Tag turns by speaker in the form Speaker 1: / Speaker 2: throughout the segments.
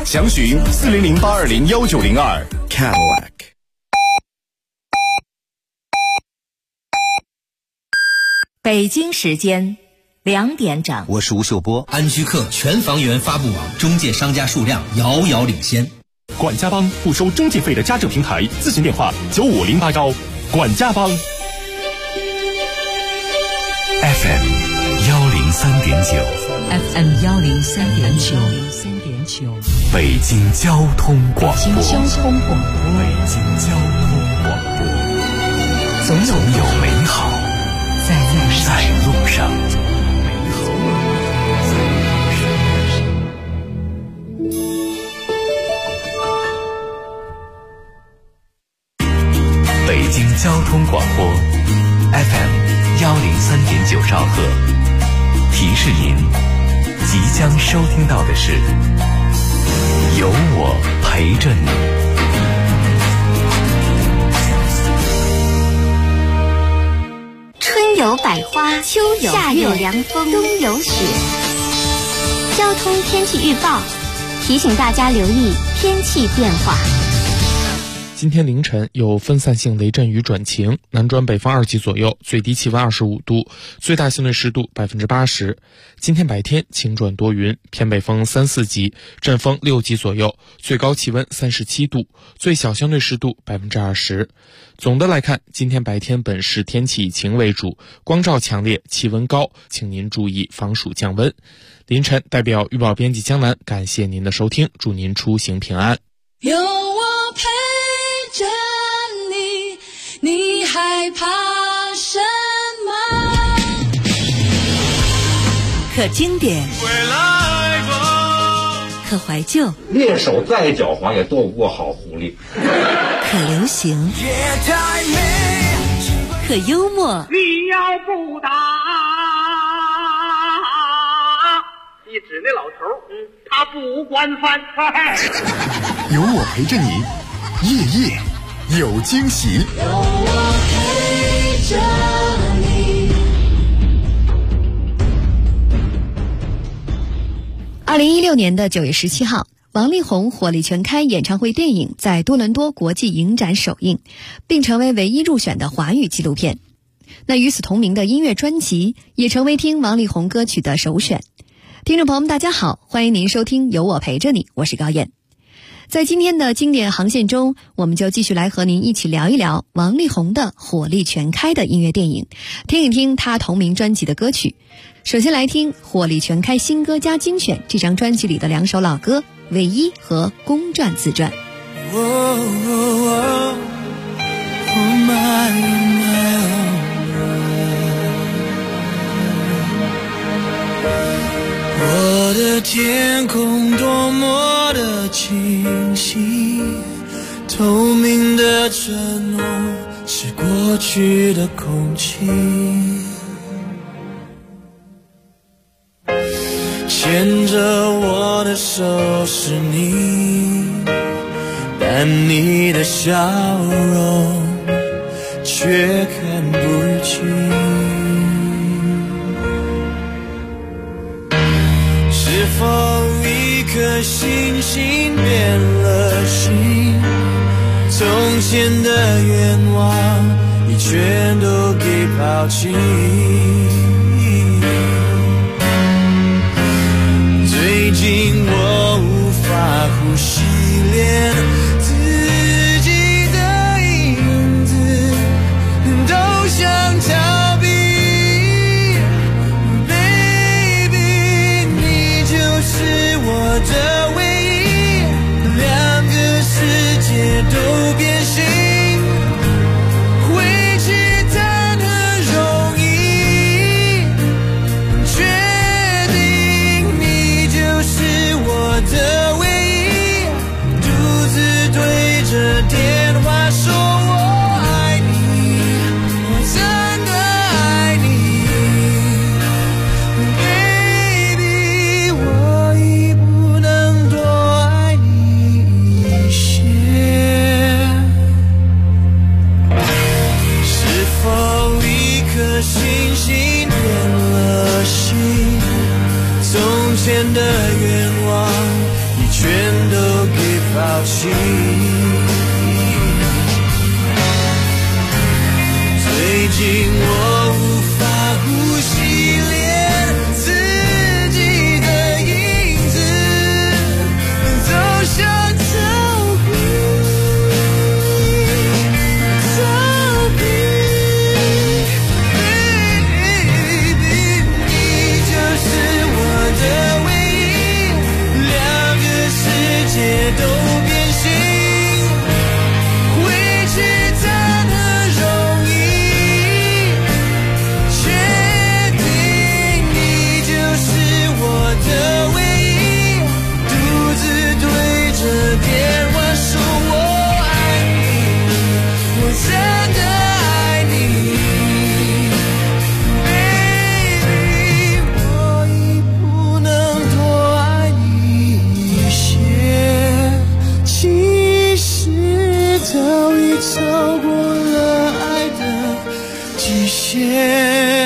Speaker 1: 详询400-820-1902 Cadillac。
Speaker 2: 北京时间2点整，
Speaker 3: 我是吴秀波。
Speaker 4: 安居客全房源发布网中介商家数量遥遥领先。
Speaker 5: 管家帮不收中介费的家政平台，咨询电话9508管家帮。
Speaker 6: FM 103.9
Speaker 7: FM 103.9
Speaker 6: 北京交通广播。
Speaker 7: 北京交通广播。
Speaker 6: 北京交通广播。总有美好在路上。北京交通广播 FM 103.9兆赫，提示您即将收听到的是有我陪着你。
Speaker 8: 春有百花，秋有夏有凉风，冬有雪。交通天气预报提醒大家留意天气变化。
Speaker 9: 今天凌晨有分散性雷阵雨转晴，南转北方2级左右，最低气温25度，最大相对湿度80%。今天白天晴转多云，偏北风3、4级，阵风6级左右，最高气温37度，最小相对湿度20%。总的来看，今天白天本市天气以晴为主，光照强烈，气温高，请您注意防暑降温。凌晨代表预报编辑江南感谢您的收听，祝您出行平安。
Speaker 10: 有我陪着你，你害怕什么？
Speaker 2: 可经典，可怀旧，
Speaker 11: 猎手再狡猾也斗不过好狐狸。
Speaker 2: 可流行，可幽默。
Speaker 12: 你要不打，你指那老头，他不管饭。
Speaker 6: 有我陪着你，夜夜有惊喜。
Speaker 10: 有我陪着你。
Speaker 13: 2016年的9月17号，王力宏火力全开演唱会电影在多伦多国际影展首映，并成为唯一入选的华语纪录片。那与此同名的音乐专辑也成为听王力宏歌曲的首选。听众朋友们大家好，欢迎您收听有我陪着你，我是高燕。在今天的经典航线中，我们就继续来和您一起聊一聊王力宏的火力全开的音乐电影，听一听他同名专辑的歌曲。首先来听火力全开新歌加精选这张专辑里的2首老歌，唯一和公转自转。
Speaker 14: 我的天空多么的清晰，透明的承诺是过去的空气，牵着我的手是你，但你的笑容却看不清。是否一颗星星变了心？从前的愿望已全都给抛弃。最近我无法呼吸，连自己的影子都想逃避。Baby， 你就是我的唯一，2个世界都变形，回去谈何容易。 抛弃。最近我无法呼吸，连自己的影子都想逃避，逃避。Baby， 你就是我的唯一，两个世界都变形。超过了爱的极限。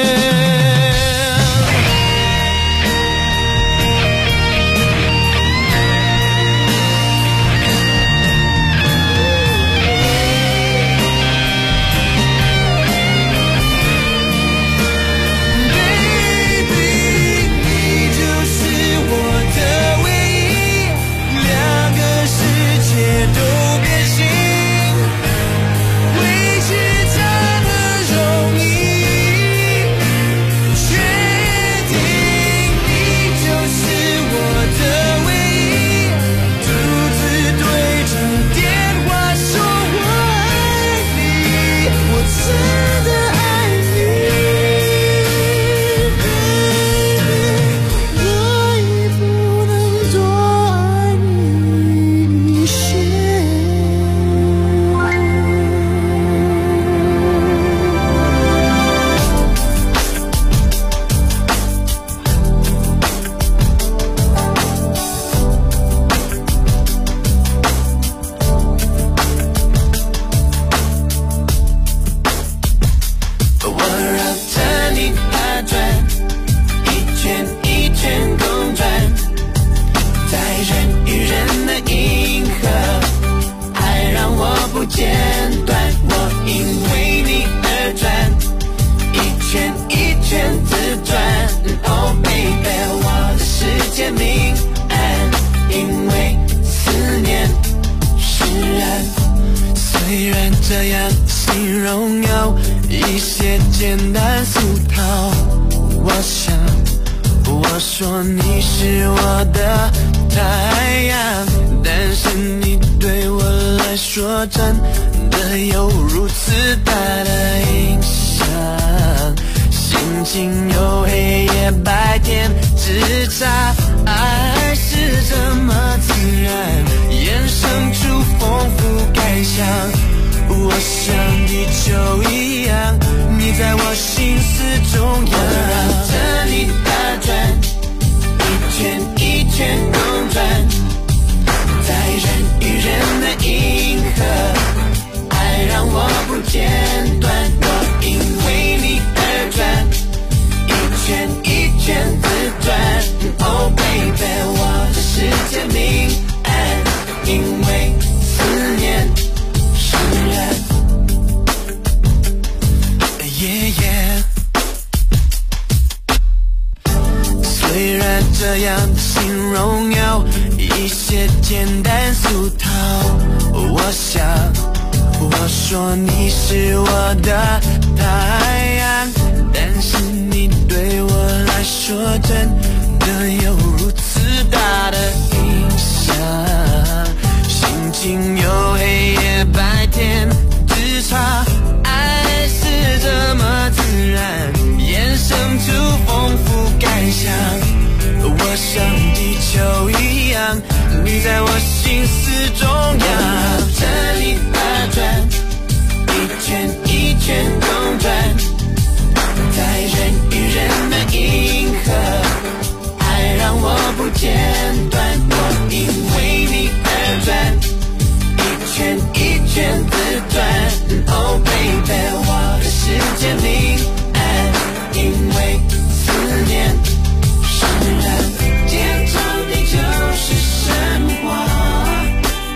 Speaker 14: 这样形容有一些简单俗套，我想我说你是我的太阳，但是你对我来说真的有如此大的影响，心情有黑夜白天之差，爱是这么自然衍生出丰富感想，我像地球一样，你在我心思中央，我绕着你打转，一圈一圈公转，在人与人的银河，爱让我不间断，我因为你而转，一圈一圈自转， Oh baby， 我的世界明暗，因为思念释然。虽然这样的形容有一些简单俗套，我想我说你是我的太阳，但是你对我来说真的有如此大的影响，心情有黑夜白天之差，爱是这么自然衍生出丰富感想，我像地球一样，你在我心思中央，绕着你打转，一圈一圈公转，在人与人的银河，爱让我不间断，我因为你而转，一圈一圈自转， Oh baby， 我的世界明暗，因为思念释然，天长地久是神话，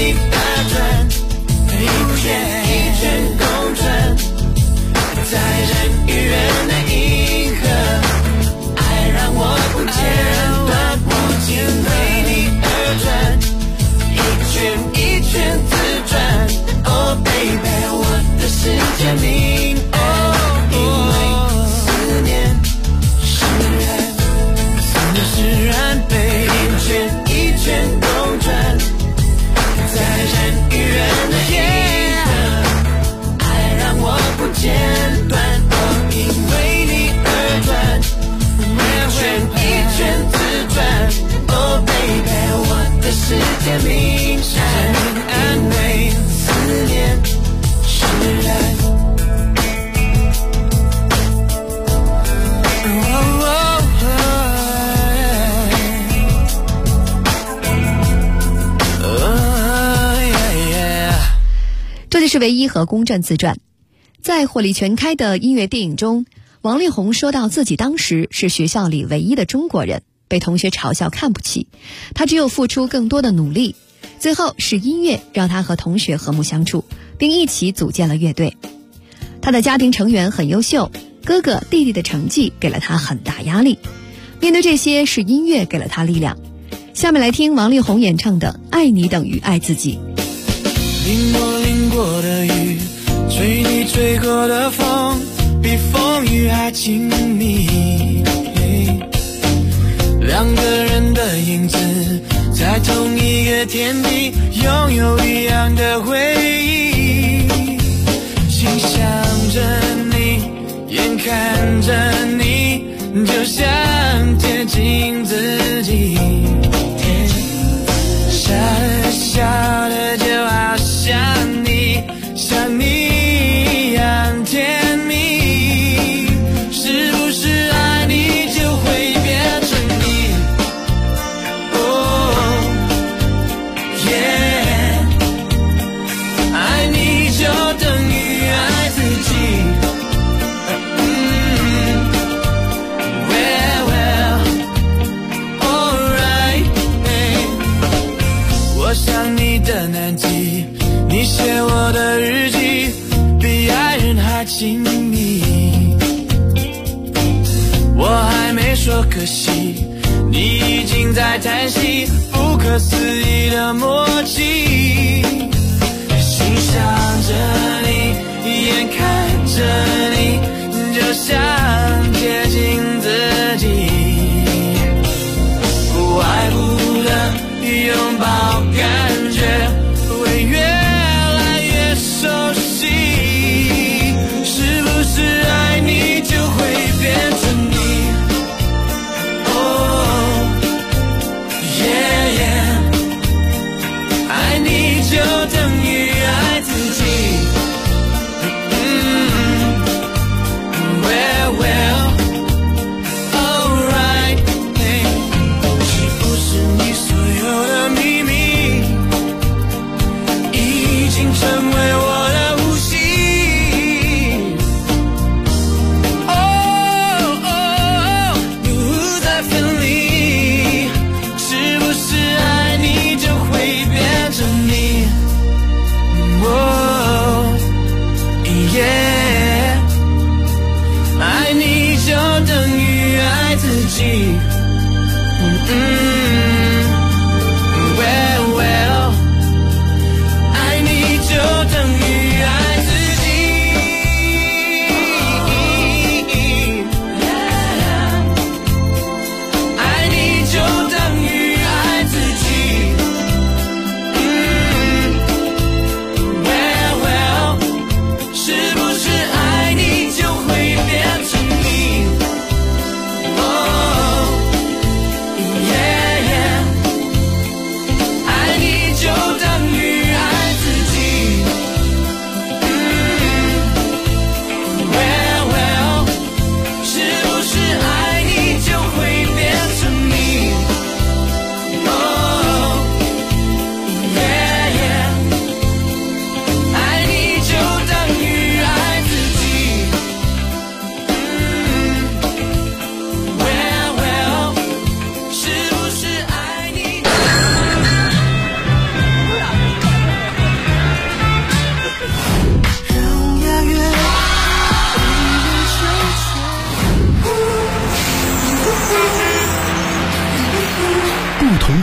Speaker 14: 你而转，一圈一圈公转，在人与人的银河，爱让我不间断，不间为你而转，一圈一圈自转。Oh baby， 我的世界明暗，因为思念释然，思念释然被一圈一圈公转，在人与人的银河，爱让我不间断。因为你而转，一圈一圈自转。Oh baby， 我的世界明暗，因为思念释然。
Speaker 13: 这就是唯一和公正自传。在火力全开的音乐电影中，王力宏说到自己当时是学校里唯一的中国人，被同学嘲笑看不起，他只有付出更多的努力，最后是音乐让他和同学和睦相处，并一起组建了乐队。他的家庭成员很优秀，哥哥弟弟的成绩给了他很大压力，面对这些是音乐给了他力量。下面来听王力宏演唱的《爱你等于爱自己》。
Speaker 14: 淋过的雨，吹你吹过的风，比风雨还亲密。两个人的影子，在同一个天地，拥有一样的回忆。心想着你，眼看着你，就想接近自己。笑着笑着就好像你，像你一样甜蜜，是不是爱你就会变成你？哦，耶，爱你就等于爱自己。我想你的南极，你写我的日记，比爱人还亲密。我还没说可惜，你已经在叹息，不可思议的默契。欣赏着你，眼看着你，就想接近自己。不爱不得拥抱，感觉会越来越熟悉，是不是爱你就会变成你？哦，耶耶，爱你就等于爱自己。Well well alright， 是不是你所有的秘密已经成为我的呼吸？哦，不再分离，是不是爱你就会变成你？哦，耶，爱你就等于爱自己。Well well， 爱你就等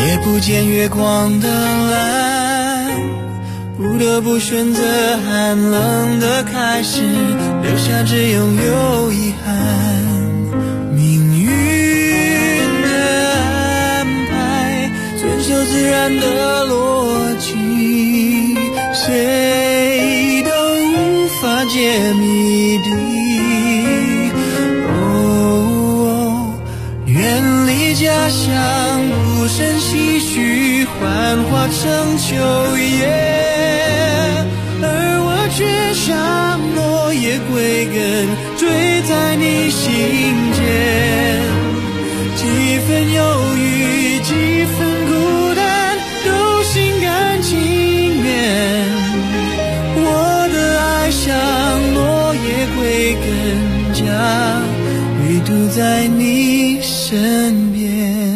Speaker 14: 也不见月光的蓝，不得不选择寒冷的开始，留下只拥有遗憾。命运的安排，遵守自然的逻辑，谁都无法解谜底。远离家乡，无声唏嘘，幻化成秋叶，而我却像落叶归根，坠在你心间。几分忧郁，几分孤单，都心甘情愿。我的爱像落叶归根，家唯独在你身边。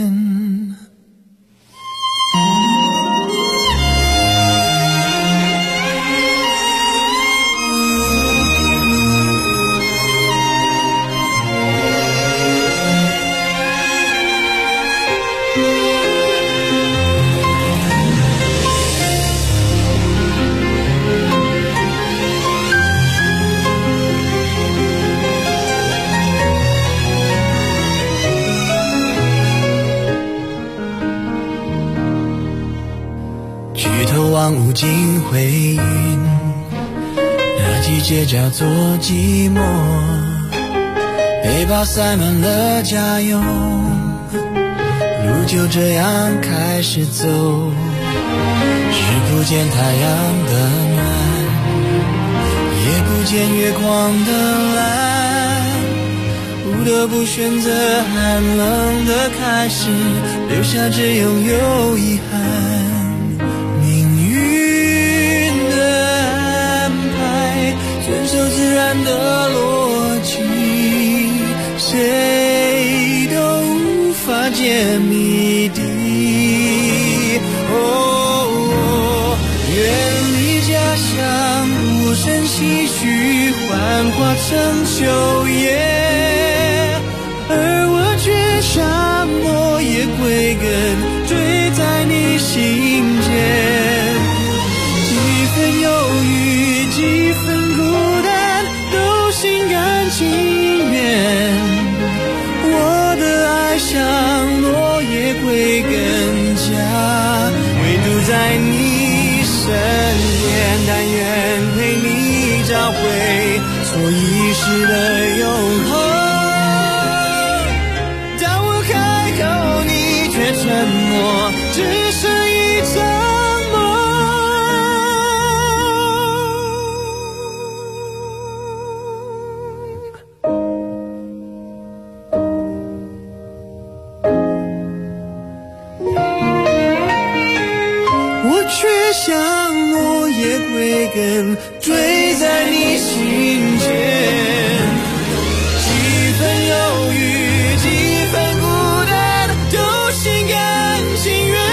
Speaker 14: 望无尽回云，那季节叫做寂寞，背包塞满了家用，路就这样开始走。日不见太阳的暖，也不见月光的蓝，不得不选择寒冷的开始，留下只拥有遗憾。遵守自然的逻辑，谁都无法解谜底。远离家乡，无声唏嘘，幻化成秋叶，而我却像落叶归根，坠在你心间。几分忧郁，几分心甘情愿，我的爱像落叶归根，家唯独在你身边。但愿陪你找回所遗失的永恒。当我开口，你却沉默，只是一场像落叶归根，坠在你心间。几分忧郁，几分孤单，都心甘情愿。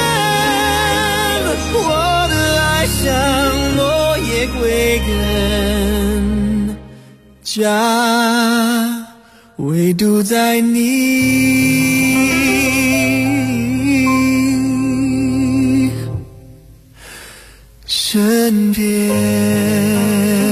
Speaker 14: 我的爱像落叶归根，家唯独在你身边。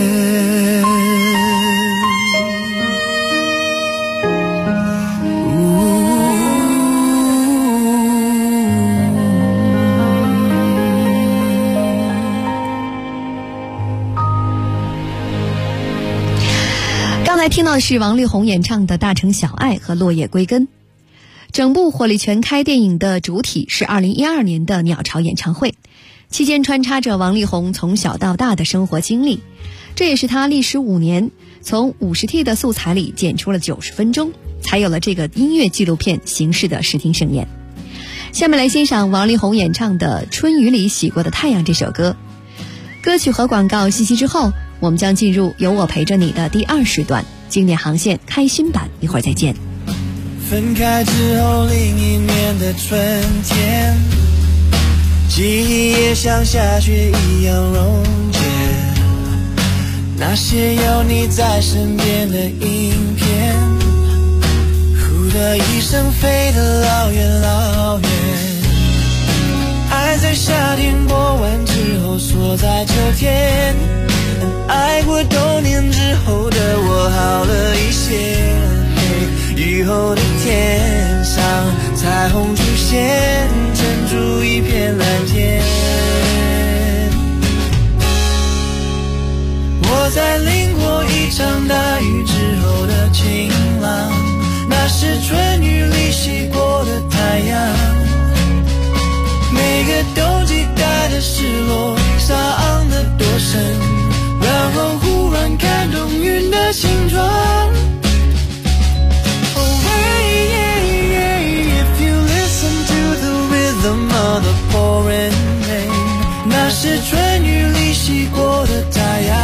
Speaker 13: 刚才听到的是王力宏演唱的《大城小爱》和《落叶归根》。整部火力全开电影的主体是2012年的鸟巢演唱会，期间穿插着王力宏从小到大的生活经历，这也是他历时5年从50T 的素材里剪出了90分钟，才有了这个音乐纪录片形式的视听盛宴。下面来欣赏王力宏演唱的《春雨里洗过的太阳》这首歌。歌曲和广告信息之后，我们将进入有我陪着你的第2时段经典航线开心版，一会儿再见。
Speaker 14: 分开之后另一年的春天，记忆也像下雪一样溶解，那些有你在身边的影片，呼的一声飞得老远老远。 爱在夏天过完之后锁在秋天，爱过多年之后的我好了一些。雨后的天上彩虹出现，撑出一片蓝天。我在淋过一场大雨之后的晴朗，那是春雨里洗过的太阳。每个冬季带的失落伤得多深，然后忽然看懂云的形状。The pouring rain， 那是春雨里洗过的太阳。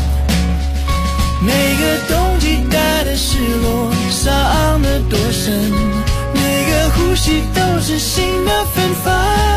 Speaker 14: 每个冬季带的失落伤得多深，每个呼吸都是新的芬芳。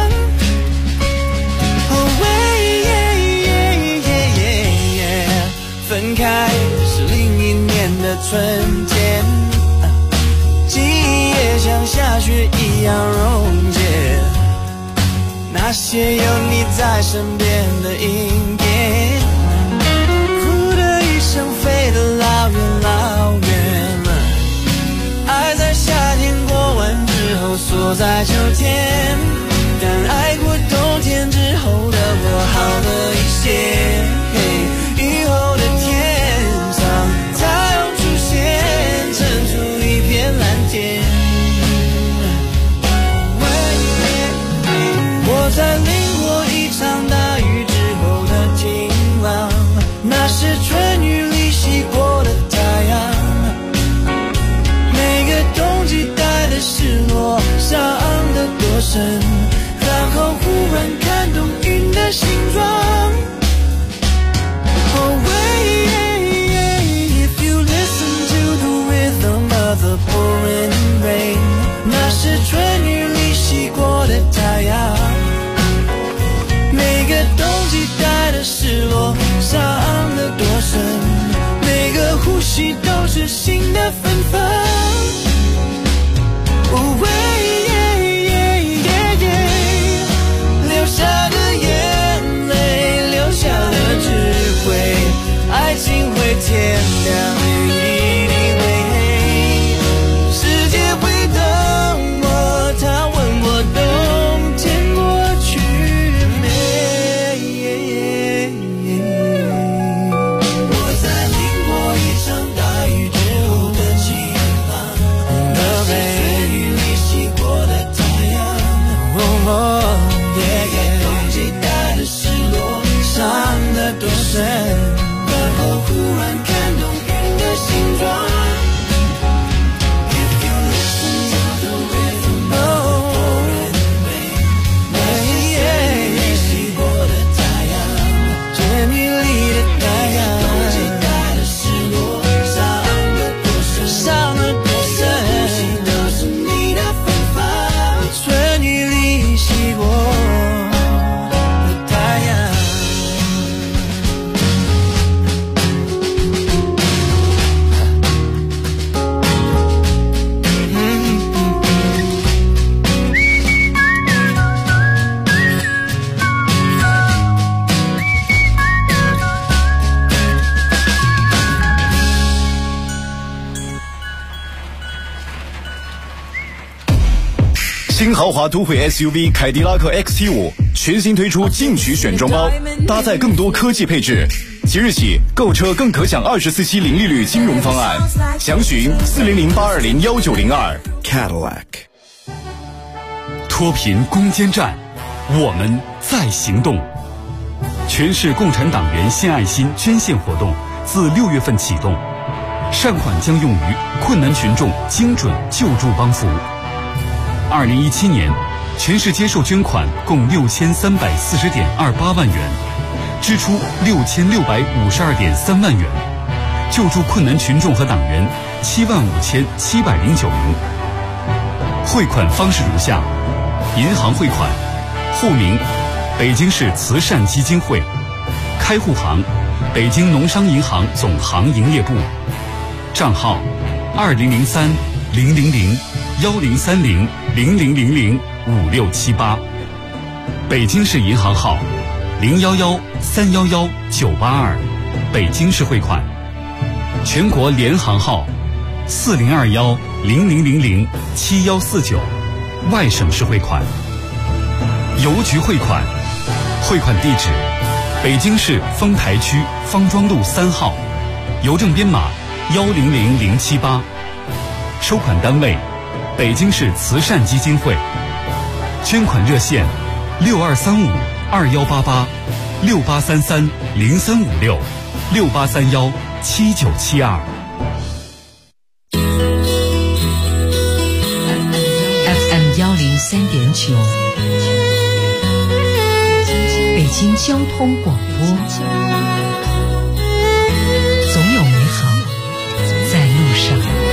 Speaker 14: 分开是另一年的春天，记忆也像下雪一样溶解，那些有你在身边的阴天，呼的一声飞得老远老远了。爱在夏天过完之后锁在秋天，但爱过冬天之后的我好了一些。雨后的天上太阳出现，撑出一片蓝天。我在淋过一场大雨之后的晴朗，那是春雨里洗过的太阳。每个冬季带的失落伤得多深，然后忽然看懂云的形状。If you listen to the rhythm of the pouring rain， 那是春雨里洗过的太阳。每个冬季带的失落伤得多深，每个呼吸都是新的芬芳。流下的眼泪，留下的智慧，爱情会天亮，雨一定会黑，世界会等我，他问我冬天过去没。我在淋过一场大雨之后的晴朗，那是春雨里洗过的太阳。冬季带的失落伤得多深，然后忽然看懂云的形状。If you listen to the rhythm of the pouring rain， 那是春雨里洗过的太阳，春雨里的太阳。冬季带的失落伤得多深，伤得多深，呼吸都是你的芬芳。春雨里洗过的太阳。
Speaker 1: 新豪华都会 SUV 凯迪拉克 XT5 全新推出进取选装包，搭载更多科技配置。即日起购车更可享24期零利率金融方案，详询400-820-1902 Cadillac。
Speaker 3: 脱贫攻坚战，我们在行动。全市共产党员献爱心捐献活动自6月份启动，善款将用于困难群众精准救助帮扶。2017年，全市接受捐款共6340.28万元，支出6652.3万元，救助困难群众和党员75709名。汇款方式如下：银行汇款，户名北京市慈善基金会，开户行北京农商银行总行营业部，账号200300103000005678。 北京市银行号011-311-982，北京市汇款；全国联行号4021-0000-7149，外省市汇款。邮局汇款，汇款地址：北京市丰台区方庄路3号，邮政编码100078，收款单位：北京市慈善基金会。捐款热线：6835-2888-6833-0356-6831-7972。
Speaker 7: FM 103.9，北京交通广播，总有美好在路上。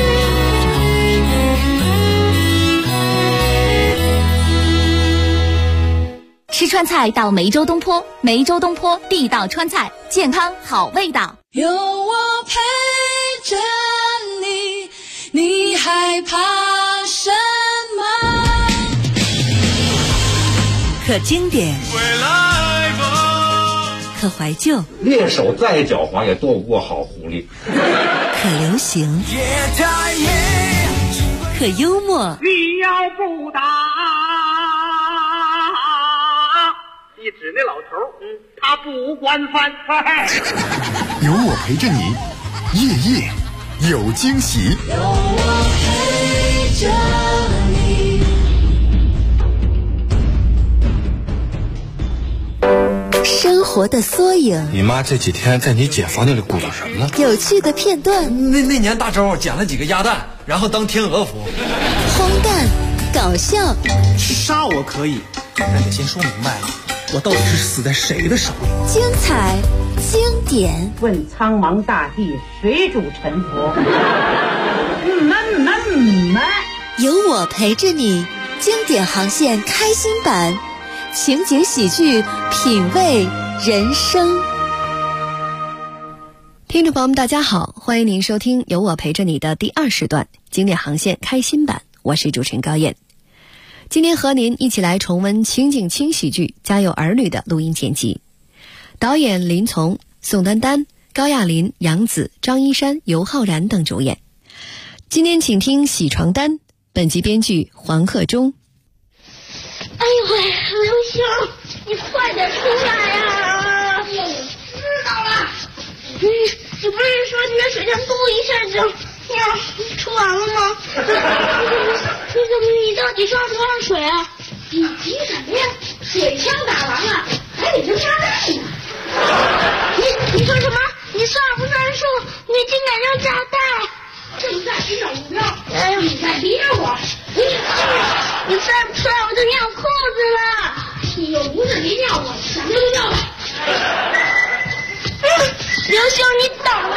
Speaker 2: 吃川菜到梅州东坡，梅州东坡地道川菜，健康好味道。
Speaker 10: 有我陪着你，你害怕什么？
Speaker 2: 可经典，
Speaker 10: 回来吧。
Speaker 2: 可怀旧，
Speaker 11: 猎手再狡猾也躲不过好狐狸。
Speaker 2: 可流行，可幽默。
Speaker 12: 你要不打，一指那老头，他不惯犯。
Speaker 1: 有我陪着你，夜夜有惊喜。
Speaker 10: 有我陪着你。
Speaker 15: 生活的缩影。
Speaker 16: 你妈这几天在你姐房间里鼓捣什么呢？
Speaker 15: 有趣的片段。
Speaker 17: 那年大周捡了几个鸭蛋，然后当天鹅服。
Speaker 15: 荒诞，搞笑。
Speaker 17: 杀我可以，但得先说明白了，我到底是死在谁的手里？
Speaker 15: 精彩，经典。
Speaker 18: 问苍茫大地，谁主沉浮？
Speaker 15: 有我陪着你，经典航线开心版，情景喜剧，品味人生。
Speaker 13: 听众朋友们大家好，欢迎您收听有我陪着你的第2时段经典航线开心版，我是主持人高燕。今天和您一起来重温情景轻喜剧《家有儿女》的录音剪辑，导演林从、宋丹丹、高亚麟、杨紫、张一山、尤浩然等主演。今天请听洗床单，本集编剧黄鹤中。
Speaker 19: 哎呦喂，刘星，你快点出来呀！知道了。你不是说你在水上嘟一下就尿出完了吗？你到底上不上水啊？你急什么呀？水枪打完了，还得扔炸弹呢。你说什么？你算不算数？你竟敢扔炸弹？正在寻找目标。哎，你再别我！你再不出来我就尿裤子了！你又不是没尿过，想尿就尿吧。刘星，你等着！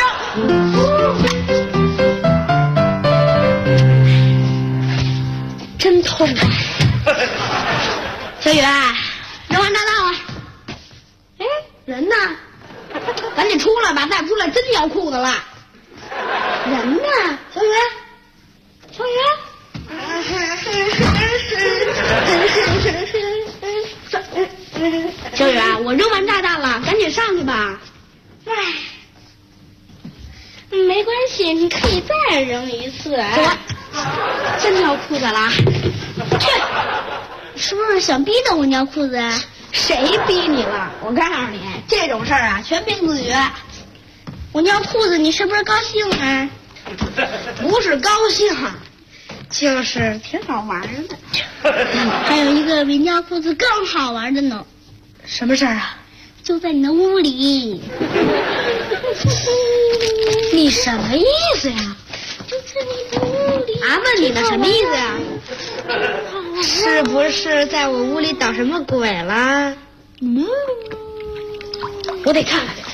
Speaker 19: 真痛快。小雨，扔完炸弹了。哎，人呢？赶紧出来吧，再不出来真尿裤子了。人呢？小雨，小雨。小雨，我扔完炸弹了，赶紧上去吧。哎，没关系，你可以再扔一次。真尿裤子了？去，你是不是想逼着我尿裤子啊？谁逼你了？我告诉你，这种事儿啊，全凭自觉。我尿裤子，你是不是高兴啊？不是高兴，就是挺好玩的。还有一个比尿裤子更好玩的呢。什么事儿啊？就在你的屋里。你什么意思呀？就在你的屋里。啊，问你呢，什么意思呀？是不是在我屋里捣什么鬼了？我得看看。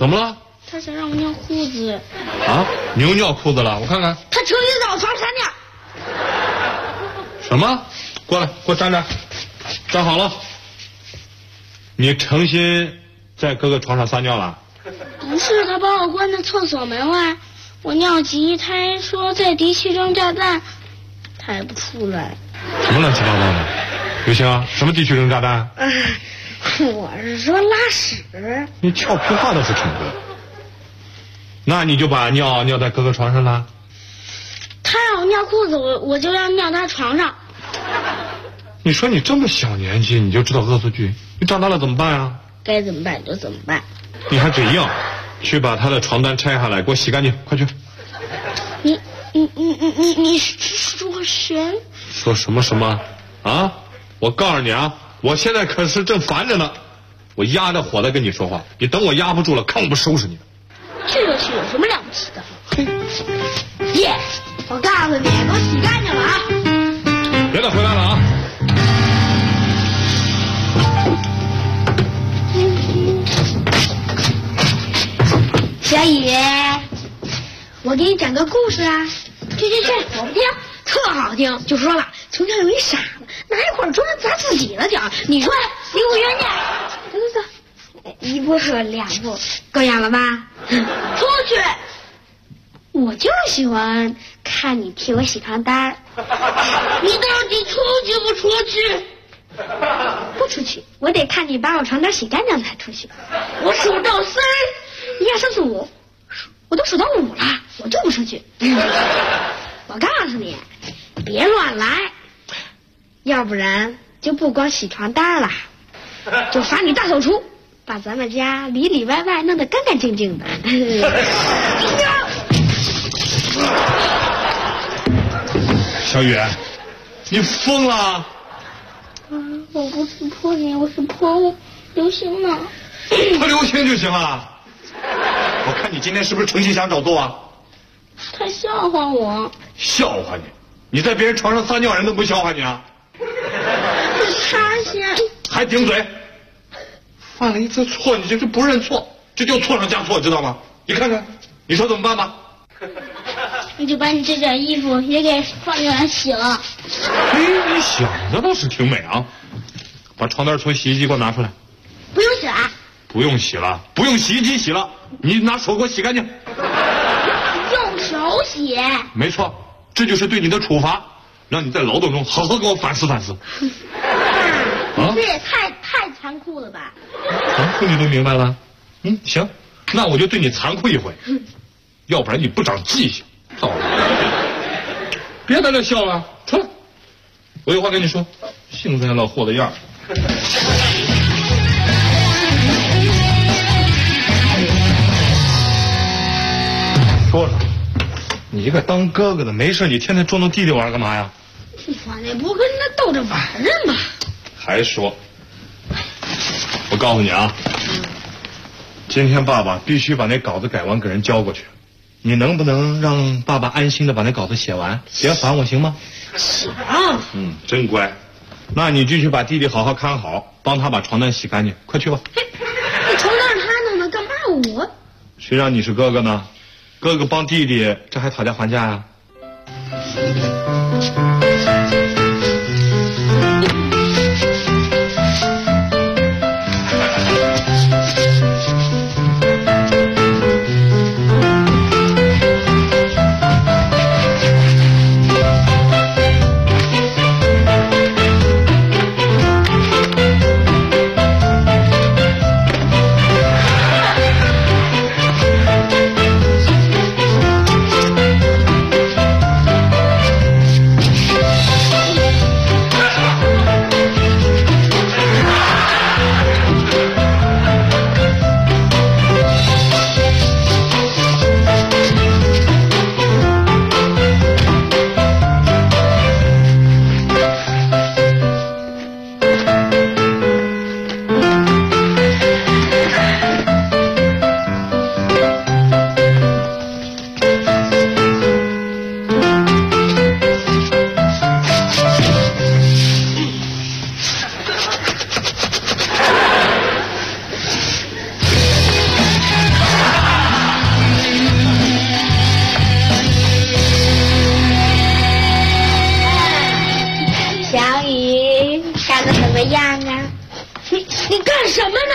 Speaker 16: 怎么了？
Speaker 19: 他想让我尿裤子。
Speaker 16: 啊？你又尿裤子了？我看看。
Speaker 19: 他诚心在我床上尿。
Speaker 16: 什么？过来，给我站站，站好了。你诚心在哥哥床上撒尿了？
Speaker 19: 不是，他把我关在厕所门外，我尿急，他还说在敌气装炸弹，他也不出来。
Speaker 16: 什么乱七八糟的？刘星啊，什么地区扔炸弹？
Speaker 19: 我是说拉屎。
Speaker 16: 你俏皮话倒是挺多。那你就把尿尿在哥哥床上了？
Speaker 19: 他让我尿裤子，我就要尿他床上。
Speaker 16: 你说你这么小年纪你就知道恶作剧，你长大了怎么办啊？
Speaker 19: 该怎么办就怎么办。
Speaker 16: 你还嘴硬，去把他的床单拆下来，给我洗干净，快去。
Speaker 19: 你说谁？
Speaker 16: 说什么什么啊？我告诉你啊，我现在可是正烦着呢，我压着火在跟你说话，你等我压不住了，看我不收拾你。
Speaker 19: 这个是有什么了不起的？嘿，耶！我告诉你，给我洗干净了啊！
Speaker 16: 别再回来了啊！
Speaker 19: 小雨，我给你讲个故事啊！去，我不听，特好听。就说了，从前有一傻子，拿一块砖砸自己的脚。你说离我远点，走，一步两步，够痒了吧？出去！我就喜欢看你替我洗床单。你到底出去不出去？不出去，我得看你把我床单洗干净才出去。我数到3，1、2、3、4、5，我都数到5了，我就不出去。我告诉你，别乱来，要不然就不光洗床单了，就罚你大扫除，把咱们家里里外外弄得干干净净的。
Speaker 16: 小雨，你疯了？
Speaker 19: 我不是泼你，我是泼刘星呢。
Speaker 16: 泼刘星就行了。我看你今天是不是诚心想找揍啊？
Speaker 19: 他笑话我。
Speaker 16: 笑话你？你在别人床上撒尿，人都不笑话你啊？
Speaker 19: 他先。
Speaker 16: 还顶嘴？犯了一次错，你这是不认错，这叫错上加错，知道吗？你看看，你说怎么办吧？
Speaker 19: 你就把你这件衣服也给放进来洗了。
Speaker 16: 你想的倒是挺美啊！把床单从洗衣机给我拿出来。
Speaker 19: 不用洗了。
Speaker 16: 不用洗了，不用洗衣机洗了，你拿手给我洗干净。
Speaker 19: 用手洗。
Speaker 16: 没错，这就是对你的处罚，让你在劳动中好好给我反思反思。
Speaker 19: 你这也太残酷了吧？
Speaker 16: 残酷你都明白了？行，那我就对你残酷一回，要不然你不长记性。别在这笑了，出来！我有话跟你说，幸灾乐祸的样儿。说说，你一个当哥哥的没事，你天天捉弄弟弟玩干嘛呀？
Speaker 19: 我那不跟他逗着玩着吗？
Speaker 16: 还说，我告诉你啊，今天爸爸必须把那稿子改完给人交过去。你能不能让爸爸安心的把那稿子写完？别烦我行吗？
Speaker 19: 行。
Speaker 16: 真乖。那你继续把弟弟好好看好，帮他把床单洗干净，快去吧。
Speaker 19: 那床单是他弄的，干嘛我？
Speaker 16: 谁让你是哥哥呢？哥哥帮弟弟，这还讨价还价呀？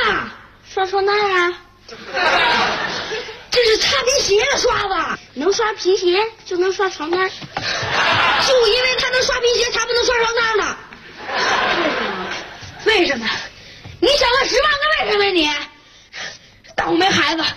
Speaker 19: 啊？刷床单啊？这是擦皮鞋的刷子，能刷皮鞋就能刷床单。就因为他能刷皮鞋，才不能刷床单呢。为什么？你想了10万个为什么你？倒霉孩子！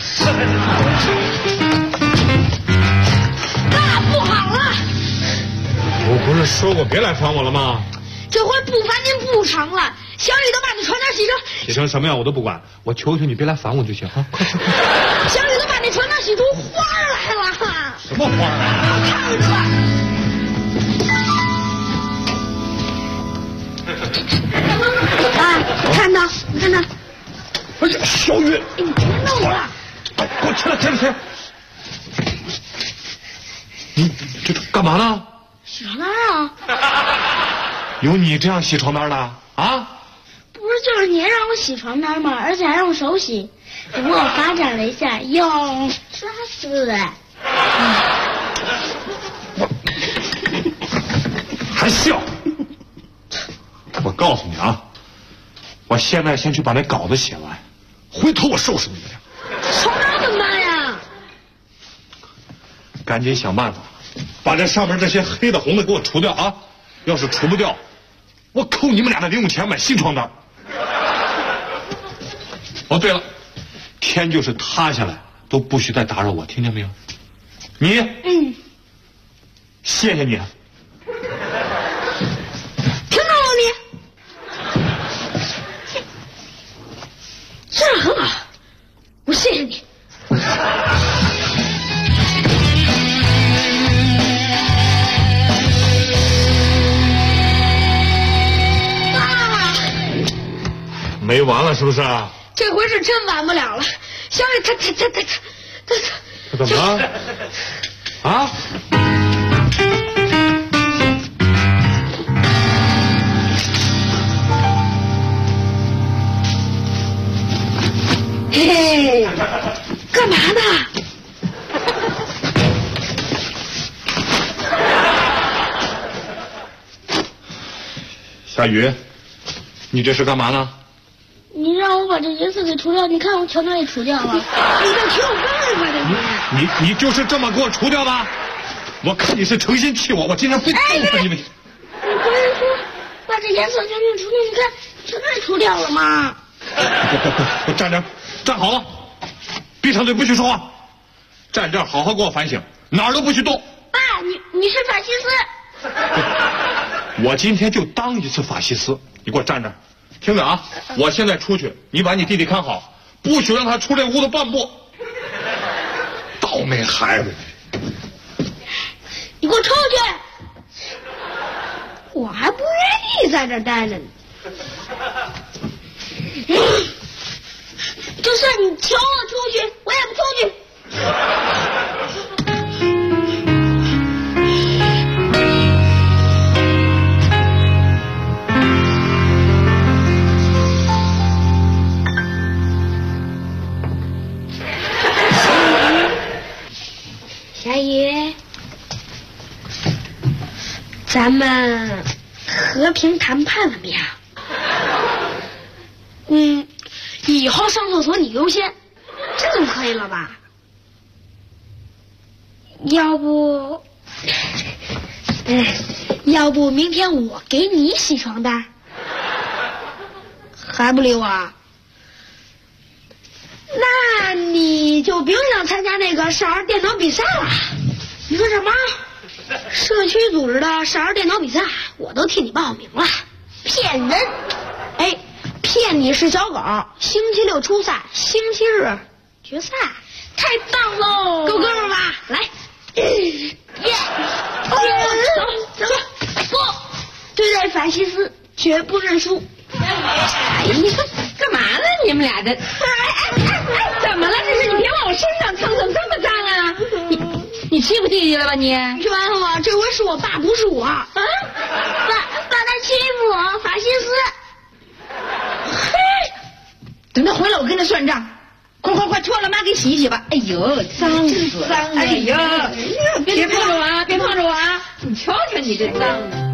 Speaker 19: 那不好了！
Speaker 16: 我不是说过别来烦我了吗？
Speaker 19: 这回不烦您不成了。小李都把你床单
Speaker 16: 洗成什么样我都不管，我求求你别来烦我就行啊！快！
Speaker 19: 小李都把那床单洗出花来了。
Speaker 16: 什么花啊？
Speaker 19: 看着。啊，看到，你看到。
Speaker 16: 哎呀，小雨，
Speaker 19: 你别弄了！
Speaker 16: 给我起来！你这干嘛呢？
Speaker 19: 洗床单啊！
Speaker 16: 有你这样洗床单的啊？
Speaker 19: 不是，就是您让我洗床单吗？而且还用手洗。只不过我发展了一下，用刷子。
Speaker 16: 还笑！我告诉你啊，我现在先去把那稿子写完，回头我收拾你们俩。
Speaker 19: 床单怎么办呀？
Speaker 16: 赶紧想办法，把这上面这些黑的红的给我除掉啊！要是除不掉，我扣你们俩的零用钱买新床单。哦，对了，天就是塌下来都不许再打扰我，听见没有？你，谢谢你。
Speaker 19: 听到了你？这很好，我谢谢你。
Speaker 16: 没完了是不是啊？
Speaker 19: 这回是真完不了了。小李他
Speaker 16: 怎么了？啊？
Speaker 19: 嘿嘿，干嘛呢？
Speaker 16: 小雨，你这是干嘛呢？
Speaker 19: 你让我把这颜色给除掉，你看我床单也除掉了。你倒听我办法的
Speaker 16: 你就是这么给我除掉的？我看你是诚心气我今天非揍死你们！
Speaker 19: 你不是说把这颜色全部除掉？你看床单也除掉了吗？
Speaker 16: 我站这，站好了，闭上嘴不许说话，站这儿好好给我反省，哪儿都不许动。
Speaker 19: 爸，你是法西斯。
Speaker 16: 我今天就当一次法西斯，你给我站这儿。听着啊，我现在出去，你把你弟弟看好，不许让他出这屋子半步。倒霉孩子！
Speaker 19: 你给我出去！我还不愿意在这儿待着呢。就算你求我出去，我也不出去。小雨，咱们和平谈判怎么样？以后上厕所你优先，这总可以了吧？要不明天我给你洗床单，还不理我？那你就别想参加那个少儿电脑比赛了。你说什么？社区组织的少儿电脑比赛，我都替你报名了。骗人！骗你是小狗，星期六初赛，星期日决赛，太棒喽！够哥们吧？来，走，不，对待法西斯绝不认输。
Speaker 7: 哎呀，干嘛呢？你们俩这，怎么了？这是你别往我身上蹭，怎么这么脏啊？你欺负弟弟了吧你？
Speaker 19: 这完了，这回是我爸，不是我。爸他欺负我，法西斯。
Speaker 7: 等他回来，我跟他算账。快脱了，妈给洗一洗吧。哎呦，脏死了！哎呦，别碰着我啊！别碰着我啊！你瞧瞧你这脏的。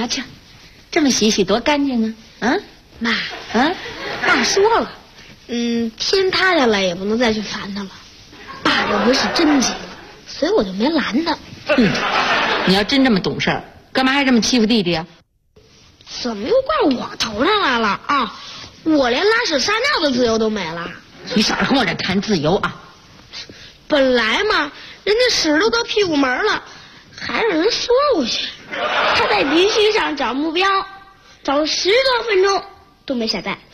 Speaker 7: 去，这么洗洗多干净啊！啊，
Speaker 19: 妈，
Speaker 7: 爸说了，
Speaker 19: 天塌下来也不能再去烦他了。爸这回是真急了，所以我就没拦他。
Speaker 7: 你要真这么懂事儿，干嘛还这么欺负弟弟啊？
Speaker 19: 怎么又怪我头上来了啊？我连拉屎撒尿的自由都没了。
Speaker 7: 你少跟我这谈自由啊！
Speaker 19: 本来嘛，人家屎都到屁股门了，还让人缩过去。他在地区上找目标，找了10多分钟都没下蛋。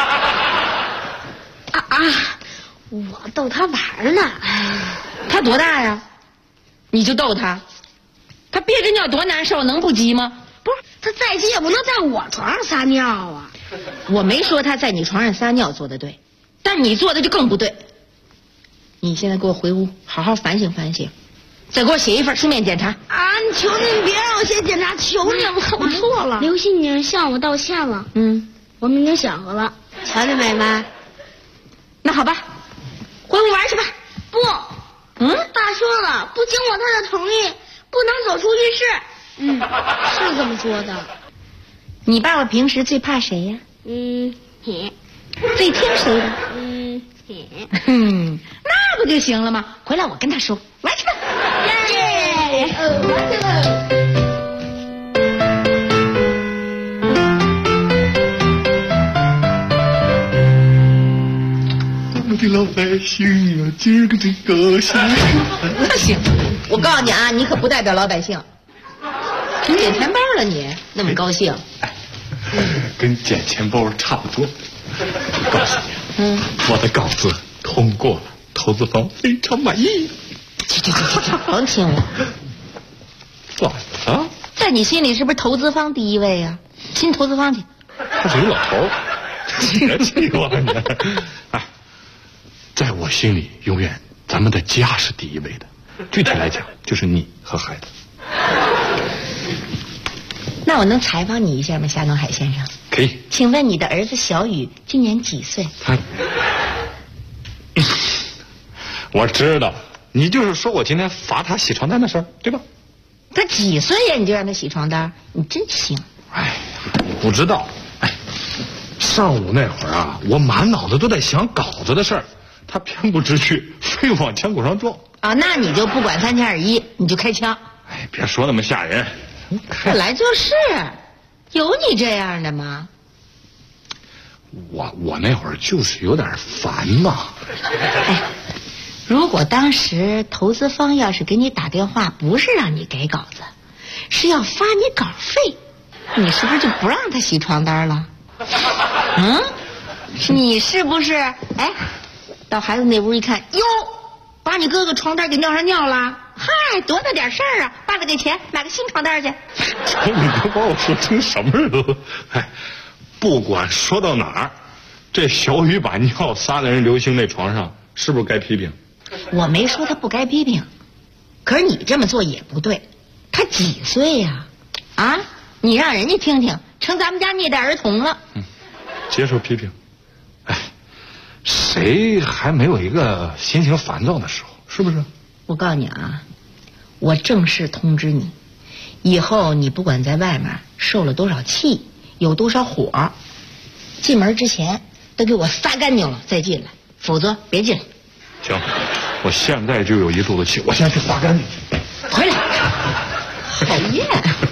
Speaker 19: 我逗他玩呢。
Speaker 7: 他多大呀？你就逗他？他憋着尿多难受，能不急吗？
Speaker 19: 不是，他再急也不能在我床上撒尿啊。
Speaker 7: 我没说他在你床上撒尿做的对，但你做的就更不对。你现在给我回屋，好好反省反省，再给我写一份书面检查。
Speaker 19: 你求您别让我写检查，求您了，我错了。刘星已经向我道歉了，我们已经想和了，瞧见没妈？
Speaker 7: 那好吧，回屋玩去吧。
Speaker 19: 不，爸说了，不经过他的同意，不能走出浴室。是这么说的。
Speaker 7: 你爸爸平时最怕谁呀？
Speaker 19: 你。
Speaker 7: 最听谁的？
Speaker 19: 你。
Speaker 7: 那不就行了吗？回来我跟他说，玩去吧。
Speaker 19: 玩去了。
Speaker 16: 我的老百姓啊，今儿个真高兴。
Speaker 7: 不行，我告诉你啊，你可不代表老百姓。你捡钱包了你，那么高兴？
Speaker 16: 跟捡钱包差不多。我告诉你，我的稿子通过了，投资方非常满意。
Speaker 7: 去，甭听我。
Speaker 16: 咋了？
Speaker 7: 在你心里是不是投资方第一位呀？亲投资方去。
Speaker 16: 他是一老头儿，别气我了你。在我心里，永远咱们的家是第一位的。具体来讲，就是你和孩子。
Speaker 7: 那我能采访你一下吗，夏东海先生？
Speaker 16: 可以。
Speaker 7: 请问你的儿子小雨今年几岁？
Speaker 16: 我知道，你就是说我今天罚他洗床单的事儿，对吧？
Speaker 7: 他几岁呀？你就让他洗床单？你真行。
Speaker 16: 我不知道。上午那会儿啊，我满脑子都在想稿子的事儿，他偏不知趣，非往枪口上撞。
Speaker 7: 那你就不管3七2十一，你就开枪。
Speaker 16: 别说那么吓人。
Speaker 7: 本来就是，有你这样的吗？
Speaker 16: 我那会儿就是有点烦嘛。
Speaker 7: 如果当时投资方要是给你打电话，不是让你给稿子，是要发你稿费，你是不是就不让他洗床单了？你是不是？到孩子那屋一看，哟，把你哥哥床单给尿上尿了。嗨，多大点事儿啊！爸爸给钱买个新床单去。
Speaker 16: 你都把我说成什么人了？不管说到哪儿，这小雨把尿撒在人刘星那床上，是不是该批评？
Speaker 7: 我没说他不该批评，可是你这么做也不对。他几岁呀？你让人家听听，成咱们家虐待儿童了。
Speaker 16: 接受批评。谁还没有一个心情烦躁的时候？是不是？
Speaker 7: 我告诉你啊，我正式通知你，以后你不管在外面受了多少气，有多少火，进门之前都给我撒干净了再进来，否则别进来。
Speaker 16: 行，我现在就有一肚子气，我现在去撒干净去。
Speaker 7: 回来，讨厌，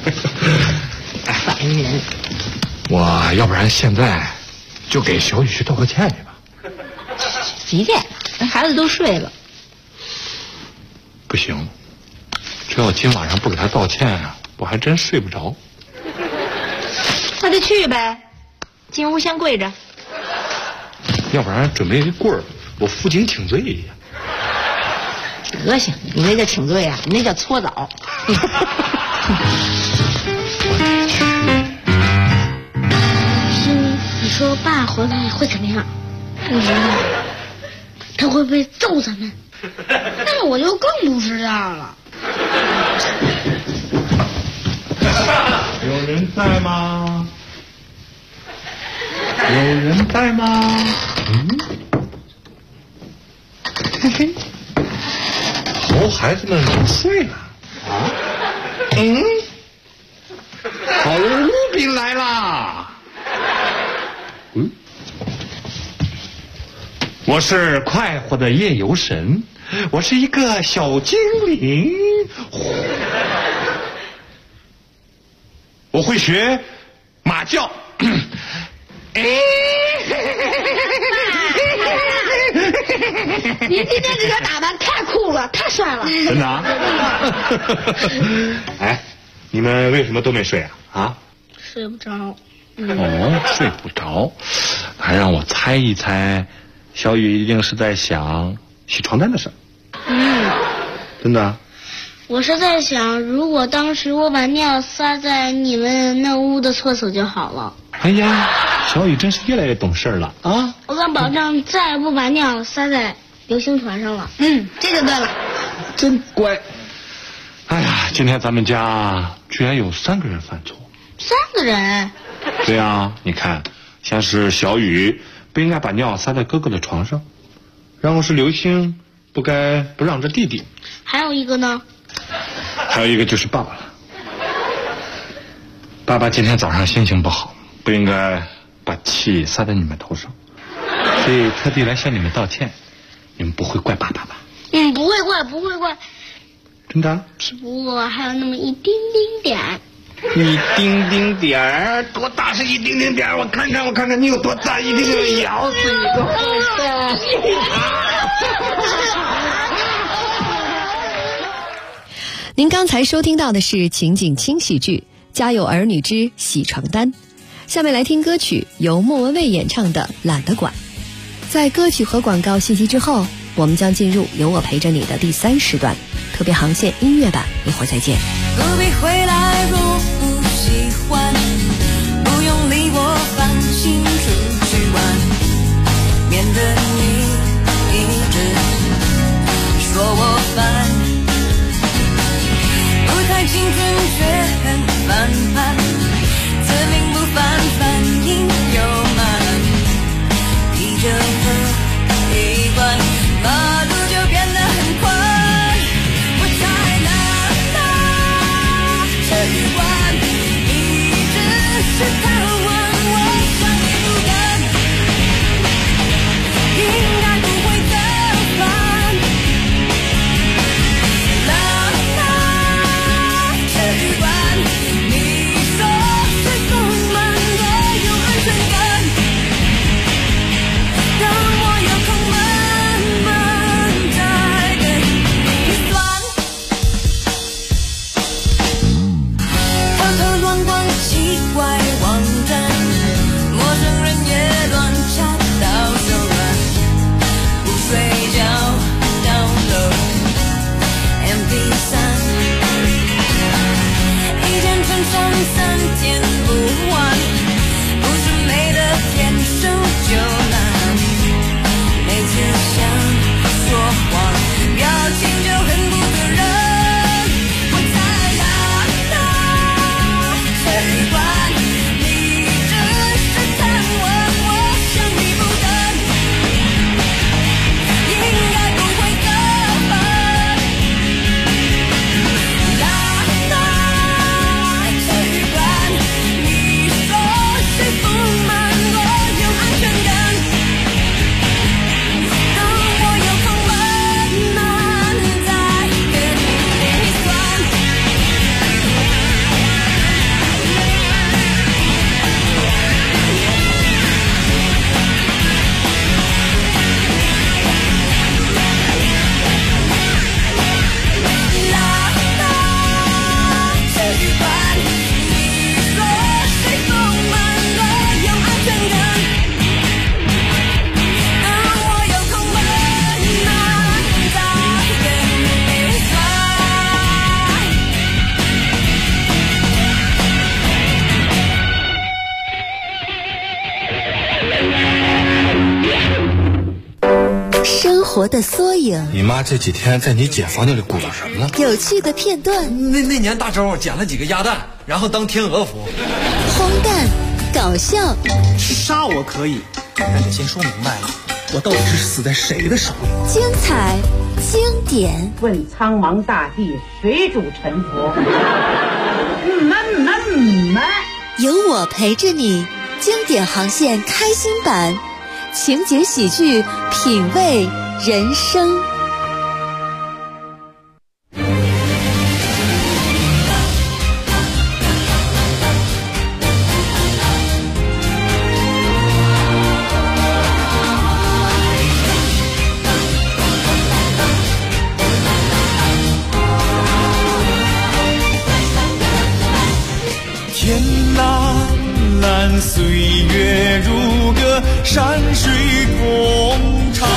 Speaker 7: 烦人。
Speaker 16: 我要不然现在就给小雨去道个歉去吧。
Speaker 7: 几点了？孩子都睡了。
Speaker 16: 不行，这要今晚上不给他道歉啊，我还真睡不着。
Speaker 7: 那就去呗，进屋先跪着。
Speaker 16: 要不然准备一棍儿，我负荆请罪一下。
Speaker 7: 德行，你那叫请罪啊，你那叫搓澡。
Speaker 19: 你说爸回来会怎么样？不知道，他会不会揍咱们？那我就更不知道了。
Speaker 16: 有人在吗？有人在吗？嘿嘿，好孩子们都睡了啊。好人品来啦！我是快活的夜游神，我是一个小精灵。我会学马叫。
Speaker 19: 您今天这身打扮太酷了，太帅了。
Speaker 16: 真的啊？哎，你们为什么都没睡啊？啊？
Speaker 19: 睡不着。
Speaker 16: 睡不着，还让我猜一猜，小雨一定是在想洗床单的事。真的？
Speaker 19: 我是在想，如果当时我把尿撒在你们那屋的厕所就好了。
Speaker 16: 哎呀，小雨真是越来越懂事了啊！
Speaker 19: 我敢保证，再也不把尿撒在流星船上了。这就对了。
Speaker 16: 真乖。哎呀，今天咱们家居然有3个人犯错。
Speaker 19: 3个人？
Speaker 16: 对啊，你看，像是小雨不应该把尿撒在哥哥的床上，然后是流星不该不让着弟弟。
Speaker 19: 还有一个呢？
Speaker 16: 还有一个就是爸爸了。爸爸今天早上心情不好，不应该把气撒在你们头上，所以特地来向你们道歉。你们不会怪爸爸吧？
Speaker 19: 不会怪，不会怪。
Speaker 16: 真的？
Speaker 19: 只不过还有那么一丁丁点儿。
Speaker 16: 一丁丁点儿？多大是一丁丁点儿？我看看你有多大，一定要咬死你个坏蛋！
Speaker 13: 您刚才收听到的是情景轻喜剧《家有儿女之洗床单》，下面来听歌曲由莫文蔚演唱的《懒得管》。在歌曲和广告信息之后，我们将进入由我陪着你的第3时段特别航线音乐版，一会儿再见。
Speaker 10: 不必回来，若不喜欢，不用理我，放心出去玩，免得你一直说我烦。不太青春却很反叛，自命不凡，反应又慢，提着喝一罐，马路就变得很宽。我才懒得这一关，你只是贪玩，我想你不敢，应该不会的烦。懒得这一关，你说是不满，我有安全感，让我有空慢慢再跟你算。偷偷乱逛奇怪网站，陌生人也乱插到手软，不睡觉download MP3，一件衬衫3件不完，不是美的天生就难，每次想说谎，表情就很不自然。我才懒得这一关，你只是贪玩，我想你不敢，应该不会的烦。懒得这一关，你说谁不满，我有安全感，当我有空慢慢再跟你算。懒得这一关，你说谁不满，我有安全感，当我有空慢慢再跟你算。
Speaker 15: 生活的缩影，
Speaker 20: 你妈这几天在你姐房间里鼓捣什么呢？
Speaker 15: 有趣的片段，
Speaker 17: 那年大周捡了几个鸭蛋，然后当天鹅服。
Speaker 15: 荒诞、搞笑，
Speaker 17: 杀我可以，但得先说明白了，我到底是死在谁的手里？
Speaker 15: 精彩、经典。
Speaker 18: 问苍茫大地，谁主沉浮？
Speaker 15: 有我陪着你，经典航线开心版，情景喜剧，品味人生。
Speaker 14: 岁月如歌，山水共长。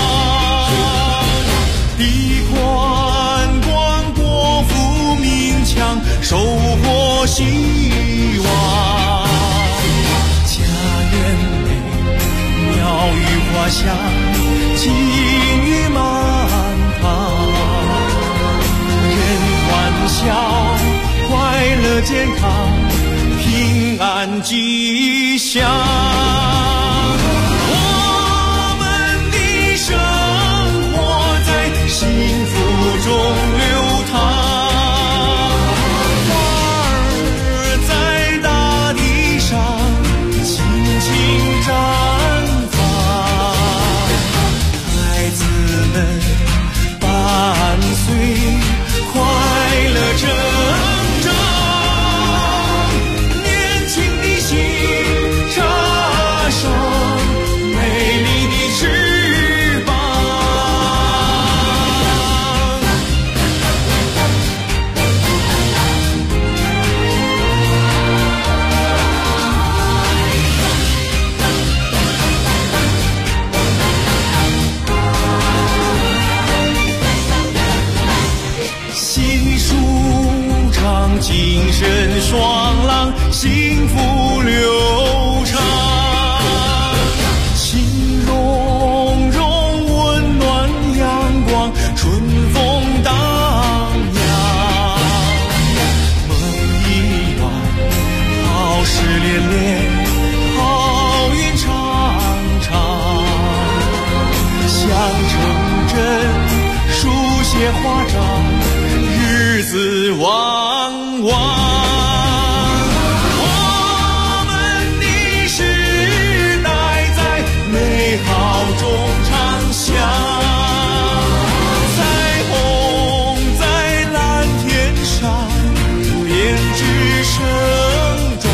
Speaker 14: 地宽广，国富民强，收获希望。家园美，鸟语花香，金玉满堂。人欢笑，快乐健康，平安吉祥。我们的生活在幸福中流淌，花儿在大地上轻轻绽放，孩子们伴随快乐成长。精神爽朗，幸福流畅，情融融，温暖阳光，春风荡漾。梦一晚，好事连连，好运常常。想成真，书写华章，日子旺旺。我们的时代在美好中长响，彩虹在蓝天上编织盛装，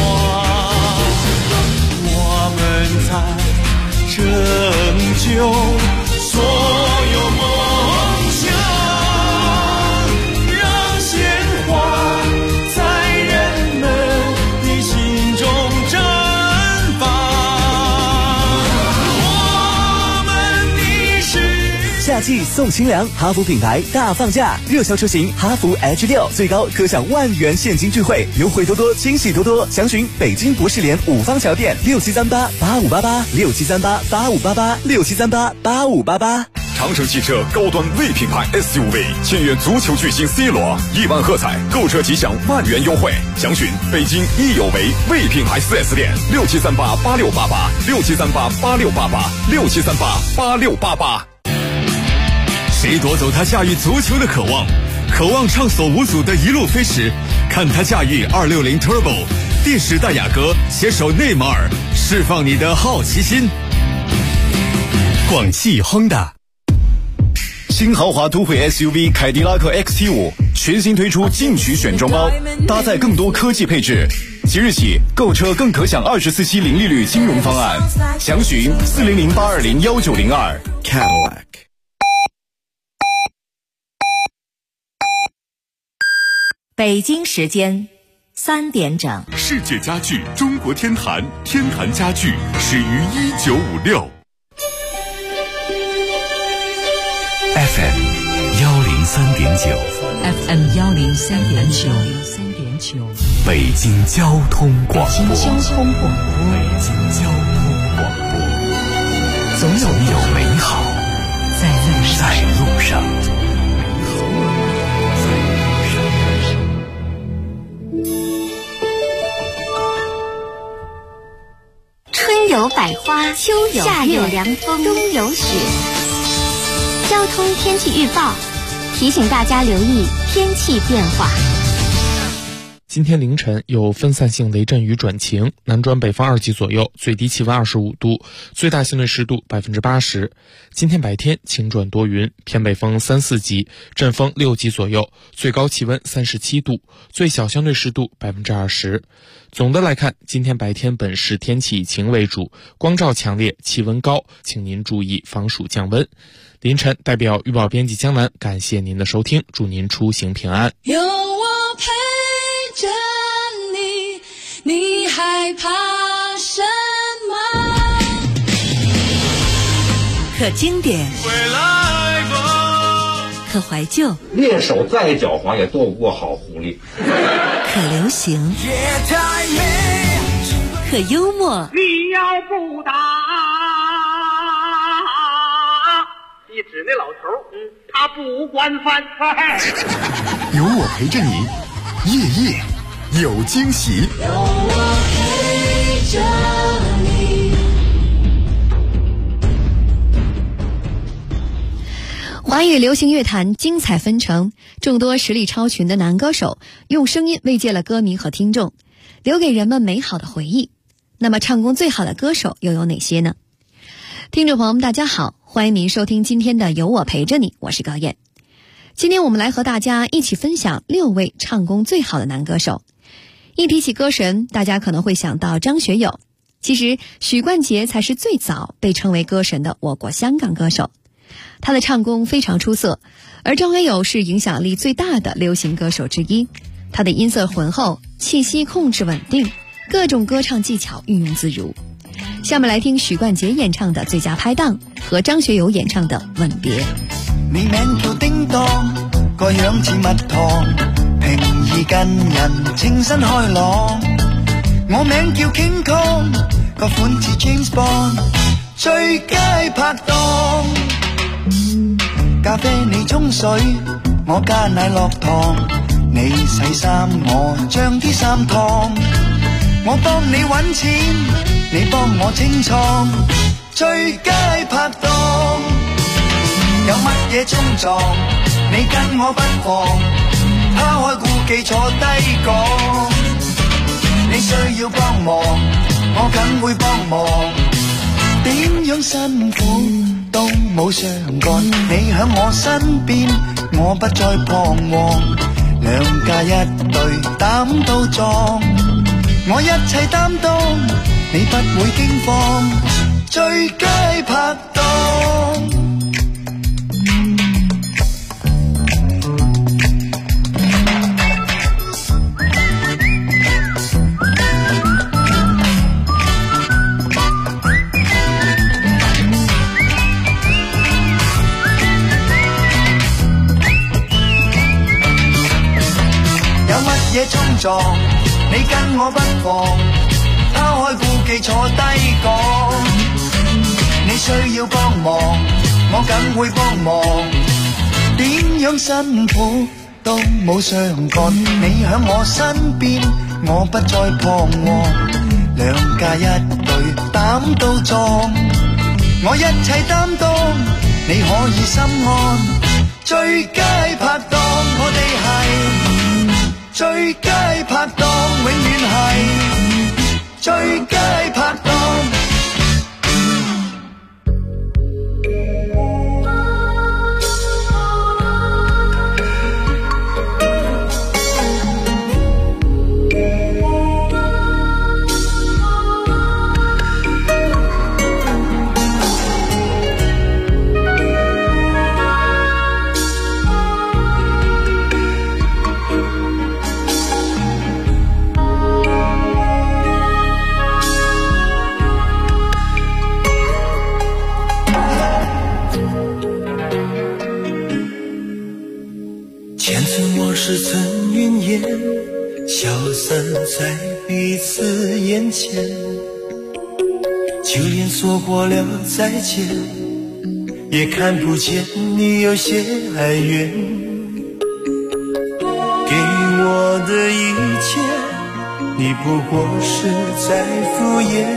Speaker 14: 我们在拯救所有梦想。
Speaker 21: 夏季送清凉，哈弗品牌大放价，热销车型哈弗 H6 最高可享10000元现金钜惠，优惠多多，惊喜多多。详询北京博士联五方桥店67388588，67388588，67388588。
Speaker 1: 长城汽车高端 V 品牌 SUV 签约足球巨星 C 罗，1万喝彩，购车即享10000元优惠。详询北京益有为 V 品牌 4S 店67388688，67388688，67388688。谁夺走他驾驭足球的渴望？渴望畅所无阻的一路飞驰，看他驾驭260 Turbo， 第10代雅阁携手内马尔，释放你的好奇心。广汽 Honda。新豪华都会 SUV 凯迪拉克 XT5 全新推出进取选装包，搭载更多科技配置。即日起购车更可享24期零利率金融方案，详询40082019002 Cadillac。
Speaker 2: 北京时间3点整。
Speaker 3: 世界家具中国天坛，天坛家具始于1956。
Speaker 6: FM 103.9
Speaker 22: FM 103.9，
Speaker 6: 北京交通广播。
Speaker 22: 北京交通广播，
Speaker 6: 总有美好在路上。
Speaker 8: 春有百花，秋有夏有凉风，冬有雪。交通天气预报提醒大家留意天气变化。
Speaker 9: 今天凌晨有分散性雷阵雨转晴，南转北方2级左右，最低气温25度，最大相对湿度80%。今天白天晴转多云，偏北风3、4级，阵风6级左右，最高气温37度，最小相对湿度20%。总的来看，今天白天本市天气以晴为主，光照强烈，气温高，请您注意防暑降温。凌晨代表预报编辑江南，感谢您的收听，祝您出行平安。
Speaker 10: 有我陪着你，你害怕什么？
Speaker 4: 可经典，可怀旧，
Speaker 11: 猎手再狡猾也斗不过好狐狸。
Speaker 4: 可流行，可幽默。
Speaker 12: 你要不打，一指那老头，他不惯犯。
Speaker 1: 有我陪着你，夜夜有惊喜。
Speaker 10: 有我陪着你。
Speaker 13: 华语流行乐坛精彩纷呈，众多实力超群的男歌手用声音慰藉了歌迷和听众，留给人们美好的回忆。那么唱功最好的歌手又有哪些呢？听众朋友们大家好，欢迎您收听今天的有我陪着你，我是高燕。今天我们来和大家一起分享6位唱功最好的男歌手。一提起歌神，大家可能会想到张学友，其实许冠杰才是最早被称为歌神的我国香港歌手。他的唱功非常出色，而张学友是影响力最大的流行歌手之一。他的音色浑厚，气息控制稳定，各种歌唱技巧运用自如。下面来听许冠杰演唱的《最佳拍档》和張學友演唱的《吻別》。
Speaker 14: 你名叫叮當，個樣似蜜糖，平易近人，清新開朗。我名叫 King Kong， 個款似 James Bond， 最佳拍檔。咖啡你沖水，我加奶落糖，你洗衫我將啲衫燙，我幫你搵錢，你幫我清倉，最佳拍檔。有乜嘢衝撞，你跟我不妨，拋開顧忌坐低講。你需要幫忙，我梗會幫忙，點樣辛苦都冇相干，你響我身邊，我不再彷徨，2加1對膽都壯，我一切擔當，你不會驚慌，最佳拍檔。嘢衝撞，你跟我不妨，拋開顧忌坐低講。你需要幫忙，我梗會幫忙，點樣辛苦都冇相干，你響我身邊，我不再彷徨，2加1對膽都壯，我一切擔當，你可以心安，最佳拍檔，我哋係最佳拍檔，永遠係最佳拍檔。 是曾云烟，消散在彼此眼前，就连说过了再见，也看不见你有些哀怨。给我的一切，你不过是在敷衍。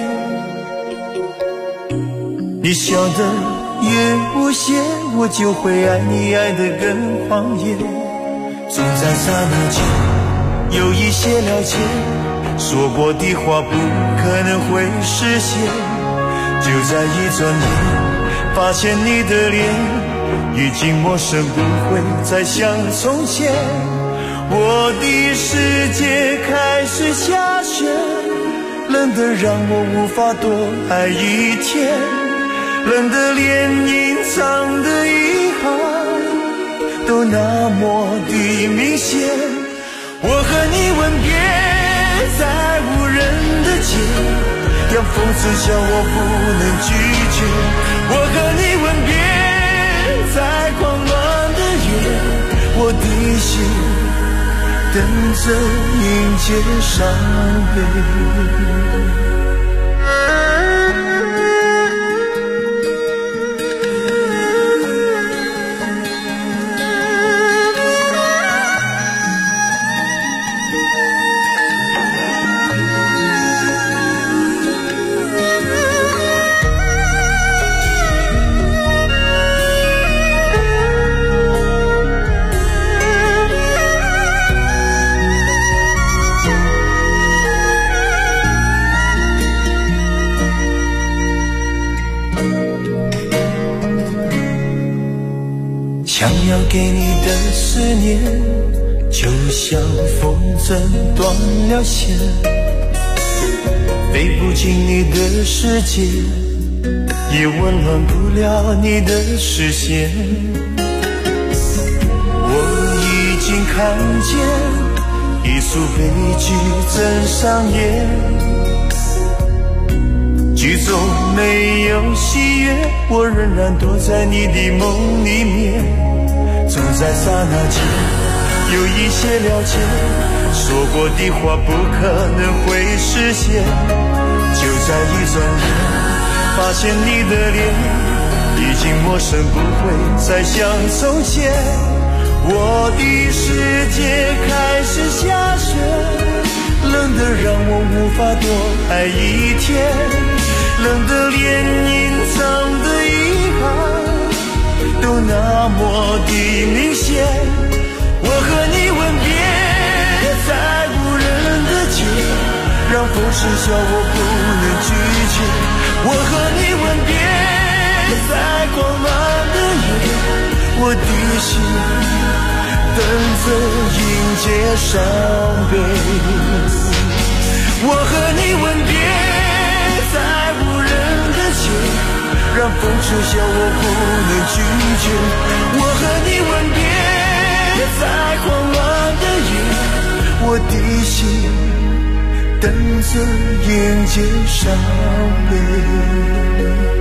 Speaker 14: 你笑得越无邪，我就会爱你爱得更狂野。总在刹那间有一些了解，说过的话不可能会实现。就在一转眼，发现你的脸已经陌生，不会再像从前。我的世界开始下雪，冷得让我无法多爱一天，冷得连隐藏的遗憾都那么的明显。我和你吻别在无人的街，让讽刺笑我不能拒绝。我和你吻别在狂乱的夜，我的心等着迎接伤悲。想要给你的思念，就像风筝断了线，飞不进你的世界，也温暖不了你的视线。我已经看见一出悲剧正上演，剧中没有喜悦，我仍然躲在你的梦里面。总在刹那间有一些了解，说过的话不可能会实现。就在一转眼，发现你的脸已经陌生，不会再像从前。我的世界开始下雪，冷得让我无法多爱一天，冷得连隐藏的遗憾都那么的明显。我和你吻别在无人的街，让风痴笑我不能拒绝。我和你吻别在狂乱的夜，我的心等着迎接伤悲。我和你吻别在无人的街，让风痴笑我不能拒绝。我和你吻别在狂乱的夜，我的心等着迎接伤悲。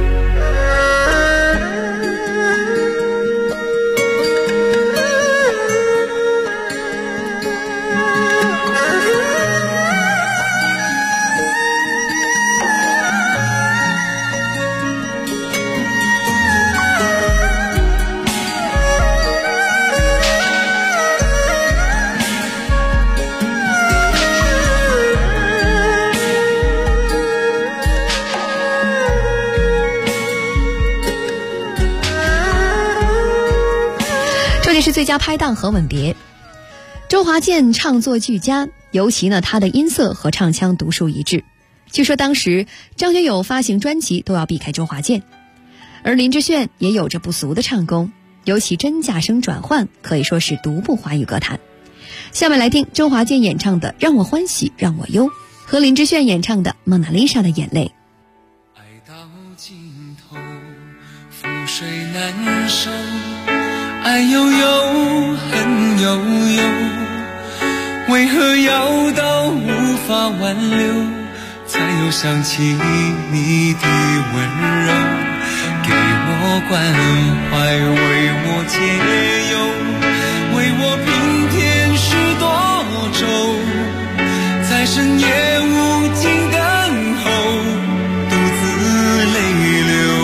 Speaker 13: 是最佳拍档和吻别。周华健唱作俱佳，尤其呢他的音色和唱腔独树一帜。据说当时张学友发行专辑都要避开周华健，而林志炫也有着不俗的唱功，尤其真假声转换可以说是独步华语歌坛。下面来听周华健演唱的《让我欢喜让我忧》，和林志炫演唱的《蒙娜丽莎的眼泪》。
Speaker 5: 爱到尽头，覆水难收，爱悠悠，恨悠悠，为何要到无法挽留，才又想起你的温柔，给我关怀，为我解忧，为我平添许多愁，在深夜无尽等候，独自泪流，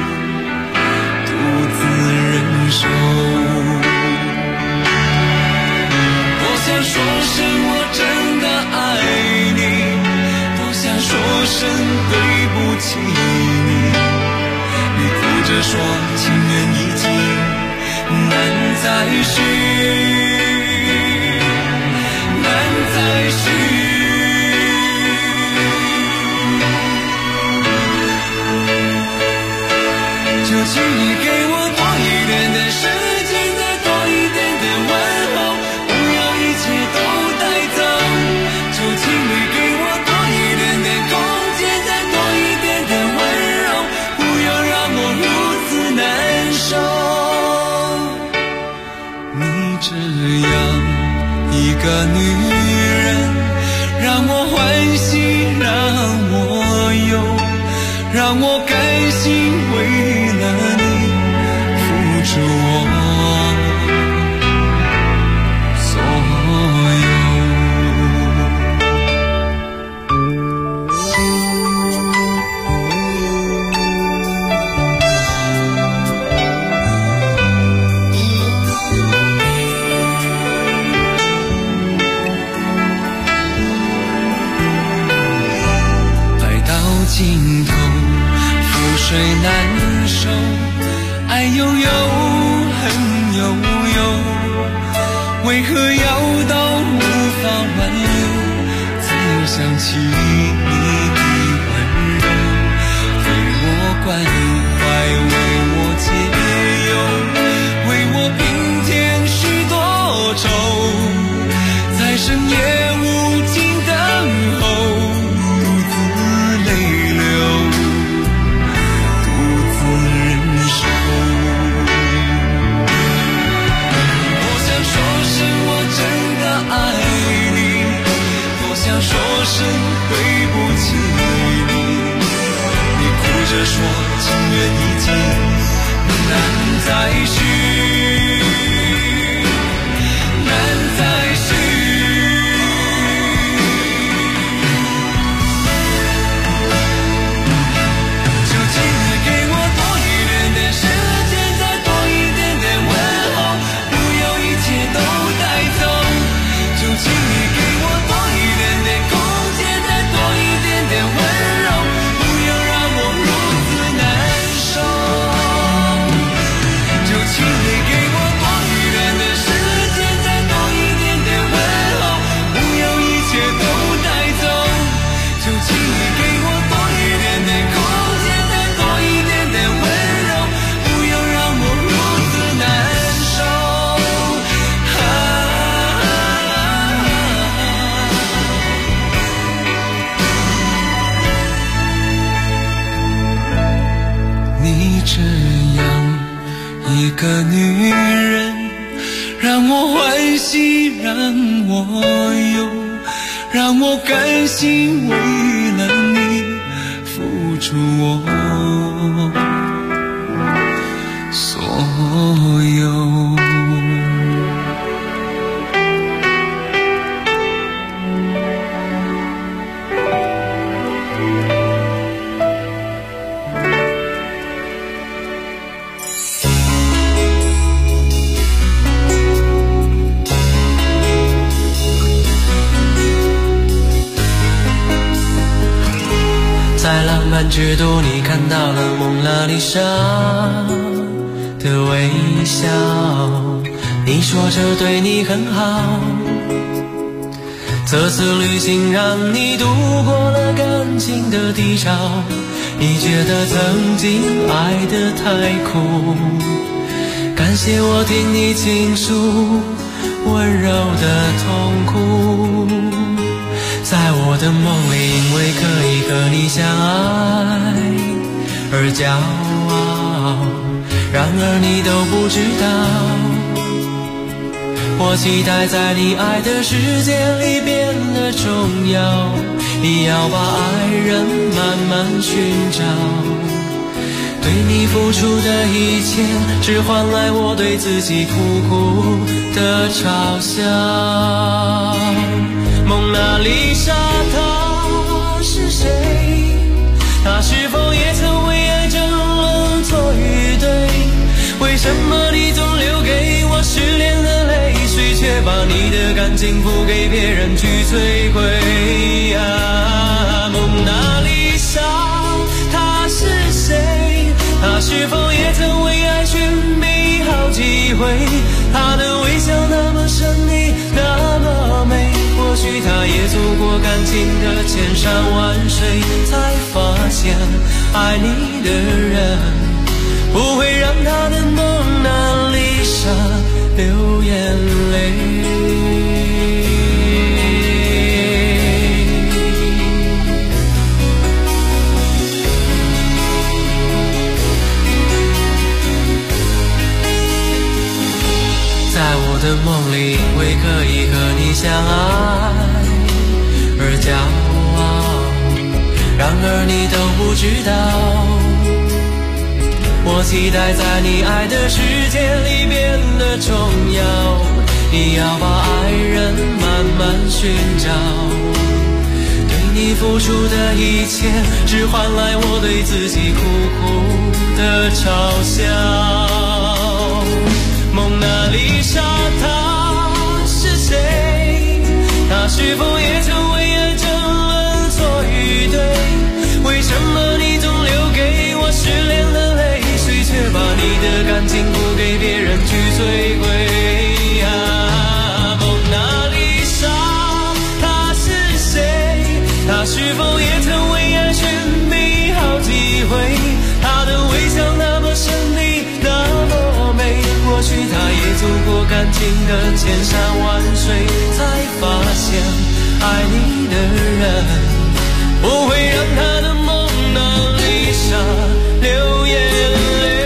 Speaker 5: 独自忍受。多想说声我真的爱你，多想说声对不起你，你哭着说情缘已尽，难再续，难再就请你给我多一点的时间，再多一点的问候，不要一切都带走。就请你给我多一点的空间，再多一点的温柔，不要让我如此难受。你这样一个女人，让我欢喜，让我忧，让我甘心为了你付出我所有。爱到尽头覆水难收，爱悠悠，恨悠悠，为何要到无法挽留？才又想起你的温柔，为我关怀，为我解忧，为我平添许多愁，在深夜无尽等候，独自泪流，独自忍受。多想说声我真的爱你，多想说声对不起你，你哭着说情缘已尽，难再续，难再续。就请你给我多一点的时间，再多一点的问候，不要一切都带走。就请你给我多一点的空间，再多一点的温柔，不要让我如此难受。就请你给我多一点的时间，再多一点的问候，不要一切都带走。就请你给我多一点的空间，再多一点的温柔，不要让我如此难受。你这样一个女人，让我欢喜，让我忧，让我甘心为了你付出我所有。
Speaker 7: 在浪漫之都，你看到了蒙娜丽莎的微笑，你说这对你很好。这次旅行让你度过了感情的低潮，你觉得曾经爱得太苦，感谢我听你倾诉温柔的痛苦。在我的梦里，因为可以和你相爱而骄傲，然而你都不知道，我期待在你爱的世界里变得重要，也要把爱人慢慢寻找。对你付出的一切，只换来我对自己苦苦的嘲笑。蒙娜丽莎她是谁？她是否也曾为爱争论错与对？为什么你总留给我失恋的泪水，却把你的感情付给别人去摧毁啊？蒙娜丽莎她是谁？她是否也曾为爱寻觅好几回？她的微笑那么神秘，那么美，或许她也尽的千山万水，才发现爱你的人不会让他的蒙娜丽莎流眼泪。在我的梦里，为可以和你相爱而骄傲，然而你都不知道，我期待在你爱的世界里变得重要。你要把爱人慢慢寻找，对你付出的一切，只换来我对自己苦苦的嘲笑。蒙娜丽莎她是谁？她是否也曾为爱争论错与对？为什么你总留给我失恋的泪水，却把你的感情付给别人去摧毁啊？蒙娜丽莎她是谁？她是否也曾为爱寻觅好几回？她的微笑那么神秘，那么美，或许他也走过感情的千山万水，才发现爱你的人不会让他的蒙娜丽莎流眼泪。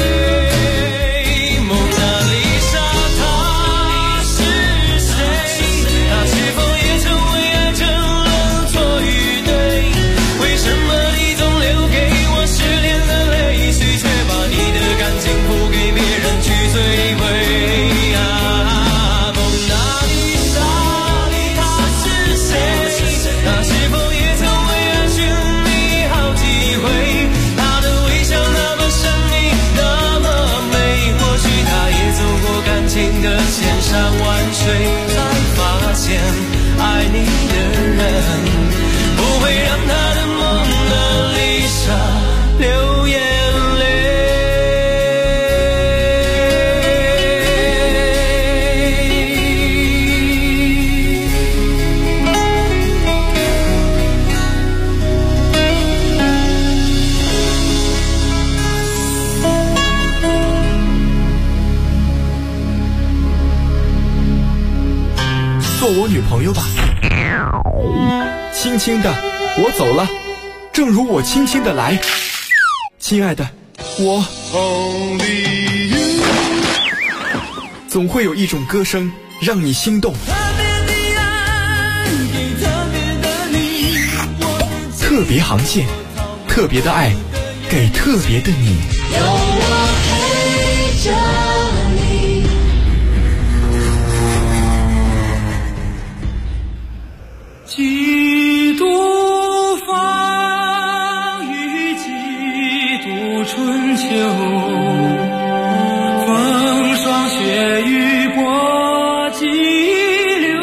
Speaker 7: 蒙娜丽莎她是谁？她是否也曾为爱争论错与对？为什么你总留给我失恋的泪水，却把你的感情付给别人去摧毁啊？蒙娜丽莎她是谁？她是否也曾为爱寻觅好几回？她的微笑那么神秘，那么美，或许她也走过感情的千山万水，才发现爱你的人不会让她的蒙娜丽莎流眼泪。
Speaker 19: 做我女朋友吧。轻轻的，我走了，正如我轻轻的来。亲爱的，我总会有一种歌声让你心动。特别航线，特别的爱，给特别的你。
Speaker 10: 有我陪着你。
Speaker 5: 几度风雨，几度春秋，风霜雪雨波激流，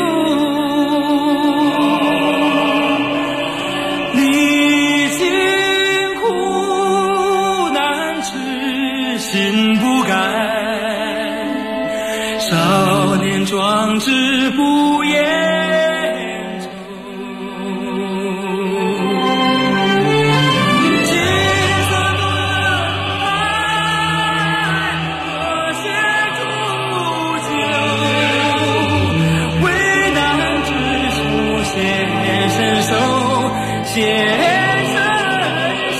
Speaker 5: 历经苦难痴心不改，少年壮志不言。牵伸手，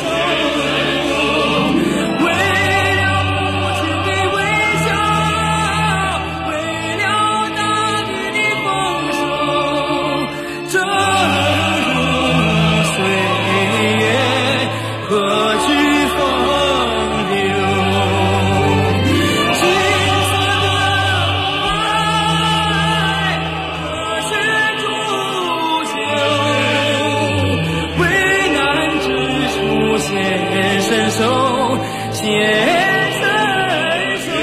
Speaker 5: 为了母亲的微笑，为了大地的丰收，正如岁月何惧风流，金色的爱可是煮酒。为难之处先伸手，先伸手，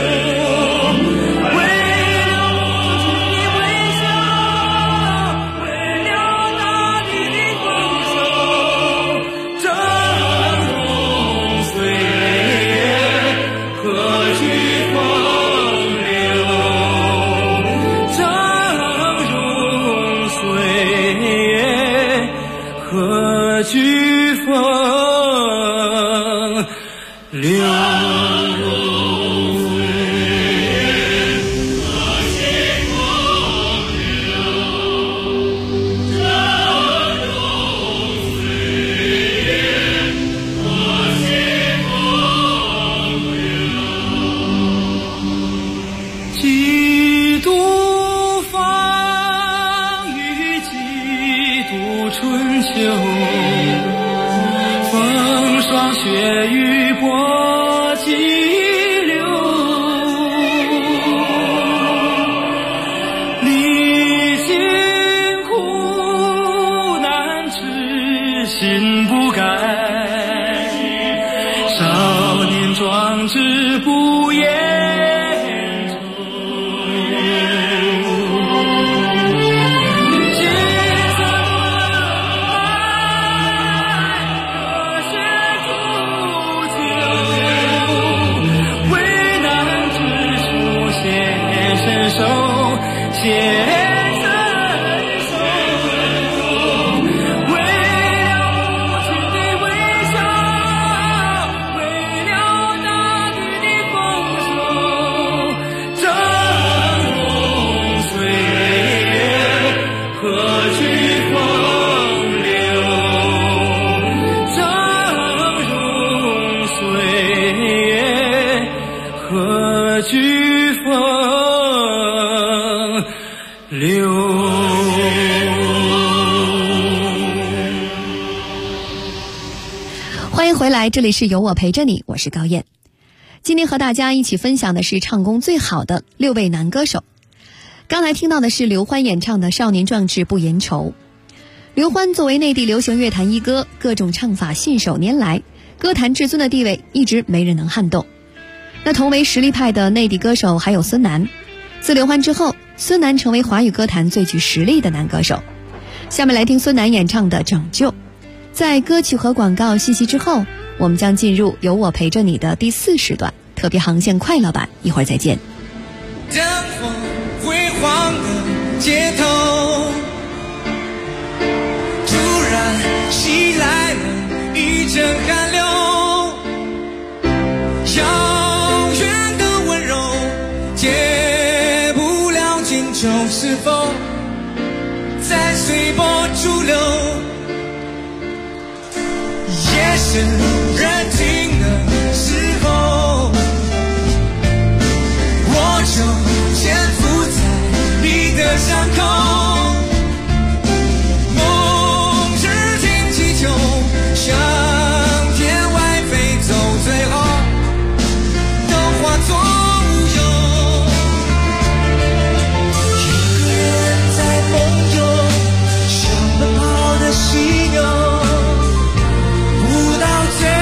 Speaker 5: 为了母亲的微笑，为了大地的丰收，正如岁月何惧风流，正如岁月流。几度风雨，几度春秋，风霜雪雨波激流，历经苦难痴心不改，少年壮志不言。
Speaker 13: 欢迎回来，这里是有我陪着你，我是高燕。今天和大家一起分享的是唱功最好的6位男歌手。刚才听到的是刘欢演唱的《少年壮志不言愁》。刘欢作为内地流行乐坛一哥，各种唱法信手拈来，歌坛至尊的地位一直没人能撼动。那同为实力派的内地歌手还有孙楠。自刘欢之后，孙楠成为华语歌坛最具实力的男歌手。下面来听孙楠演唱的《拯救》。在歌曲和广告信息之后，我们将进入有我陪着你的第4时段特别航线快乐版，一会儿再见。
Speaker 14: 灯火辉煌的街头，突然袭来了一阵寒流，遥远的温柔解不了今秋，是否在随波逐流？夜深人静的时候，我就潜伏在你的伤口，梦日听祈求，向天外飞走，最后都化作乌有。一个人在梦游，像奔跑的犀牛，不到最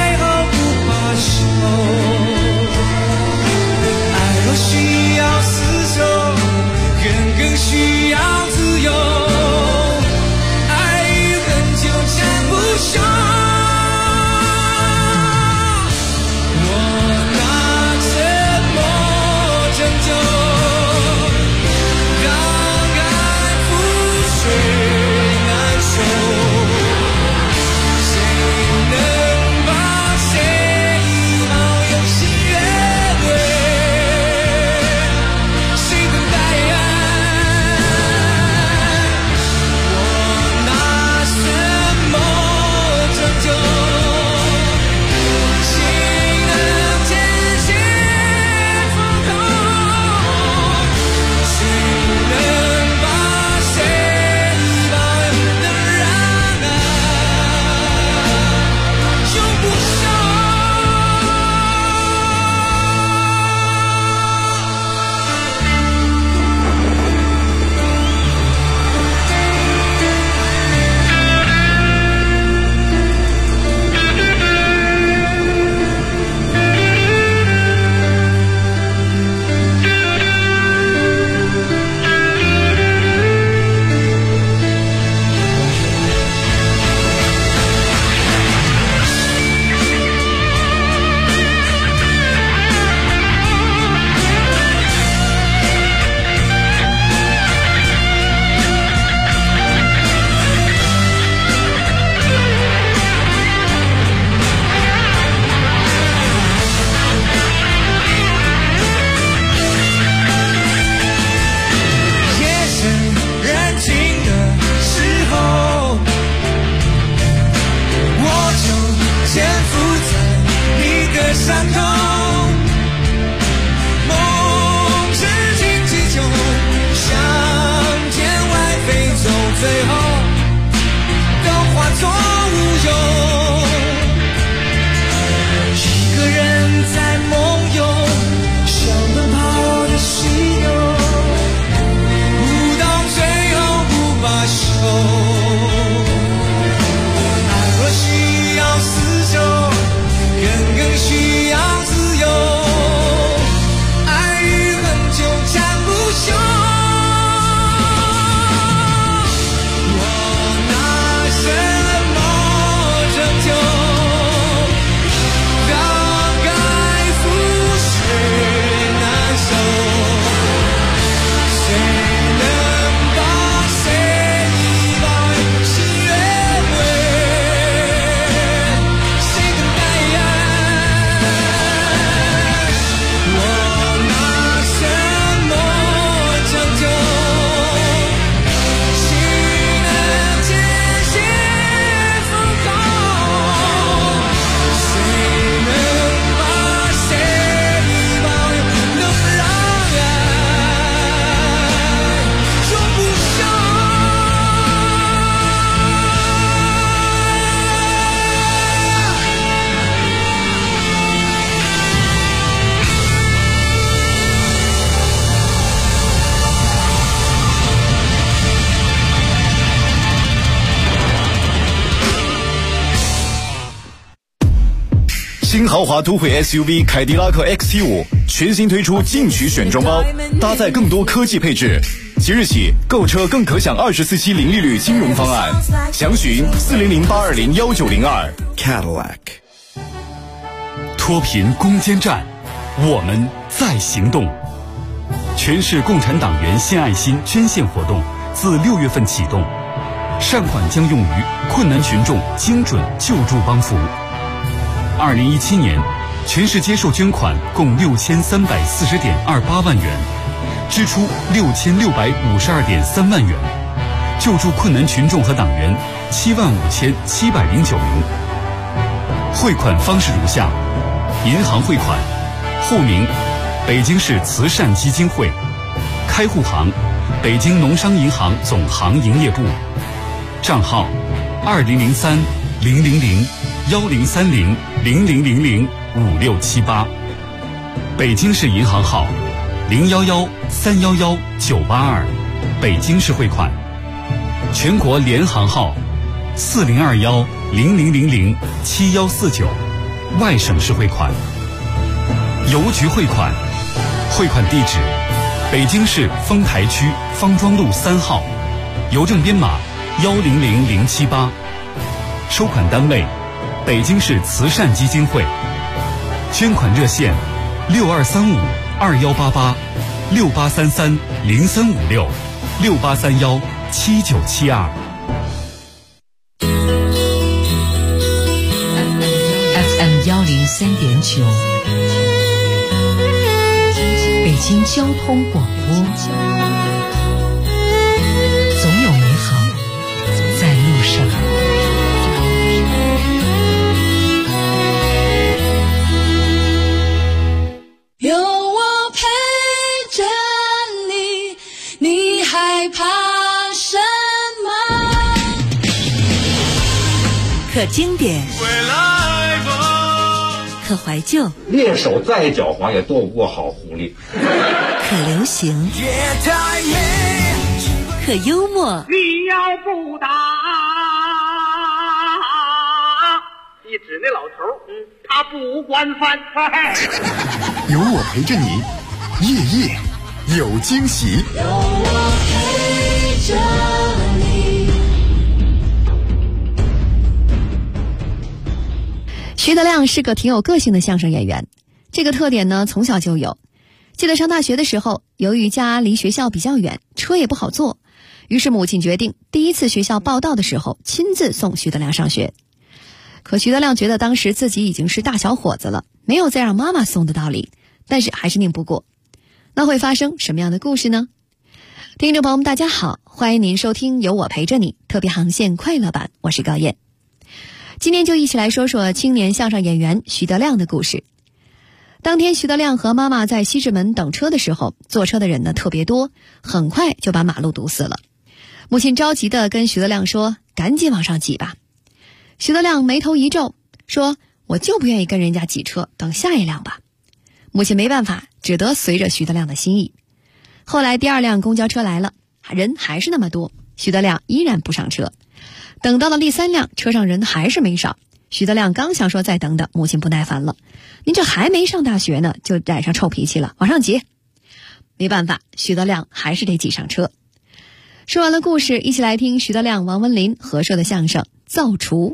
Speaker 5: 伤口，梦是荆棘中向天外飞走，最后都化作乌有。一个人在梦游，像奔跑的犀牛，不到最后不罢休。更需要自由，爱与恨纠缠不休。我拿什么拯救？让爱覆水难收，谁能把谁遗忘？心愿为谁等待？
Speaker 1: 新豪华都会 SUV 凯迪拉克 XT5 全新推出进取选装包，搭载更多科技配置。即日起购车更可享24期零利率金融方案，详询400-820-1902。
Speaker 3: Cadillac 脱贫攻坚战，我们在行动。全市共产党员献爱心捐献活动自6月份启动，善款将用于困难群众精准救助帮扶。2017年，全市接受捐款共6340.28万元，支出6652.3万元，救助困难群众和党员75709名。汇款方式如下：银行汇款，户名北京市慈善基金会，开户行北京农商银行总行营业部，账号2030-000-1030-0000-5678，北京市银行号011-311-982，北京市汇款，全国联行号4021-0000-7149，外省市汇款。邮局汇款，汇款地址北京市丰台区方庄路3号，邮政编码100078，收款单位北京市慈善基金会，捐款热线6235-2833-6833-0356-6831-7972。
Speaker 4: FM 103.9，北京交通广播，总有美好在路上。
Speaker 10: 有我陪着你，你害怕什么？
Speaker 4: 可经典，可怀旧，
Speaker 11: 猎手再狡猾也斗不过好狐狸。
Speaker 4: 可流行，可幽默。
Speaker 12: 你要不打，一指那老头，他不惯犯。
Speaker 16: 有我陪着你，夜夜有惊喜。
Speaker 10: 有我陪着你。
Speaker 13: 徐德亮是个挺有个性的相声演员，这个特点呢从小就有。记得上大学的时候，由于家离学校比较远，车也不好坐，于是母亲决定第一次学校报到的时候亲自送徐德亮上学。可徐德亮觉得当时自己已经是大小伙子了，没有再让妈妈送的道理，但是还是拧不过。那会发生什么样的故事呢？听众朋友们大家好，欢迎您收听有我陪着你特别航线快乐版，我是高燕。今天就一起来说说青年相声演员徐德亮的故事。 当天徐德亮和妈妈在西直门等车的时候，坐车的人呢特别多，很快就把马路堵死了。母亲着急地跟徐德亮说：“赶紧往上挤吧。”徐德亮眉头一皱，说：“我就不愿意跟人家挤车，等下一辆吧。”母亲没办法，只得随着徐德亮的心意。后来第2辆公交车来了，人还是那么多，徐德亮依然不上车。等到了第3辆，车上人还是没少。徐德亮刚想说再等等，母亲不耐烦了：“您这还没上大学呢，就染上臭脾气了，往上挤。”没办法，徐德亮还是得挤上车。说完了故事，一起来听徐德亮、王文林合说的相声《造厨》。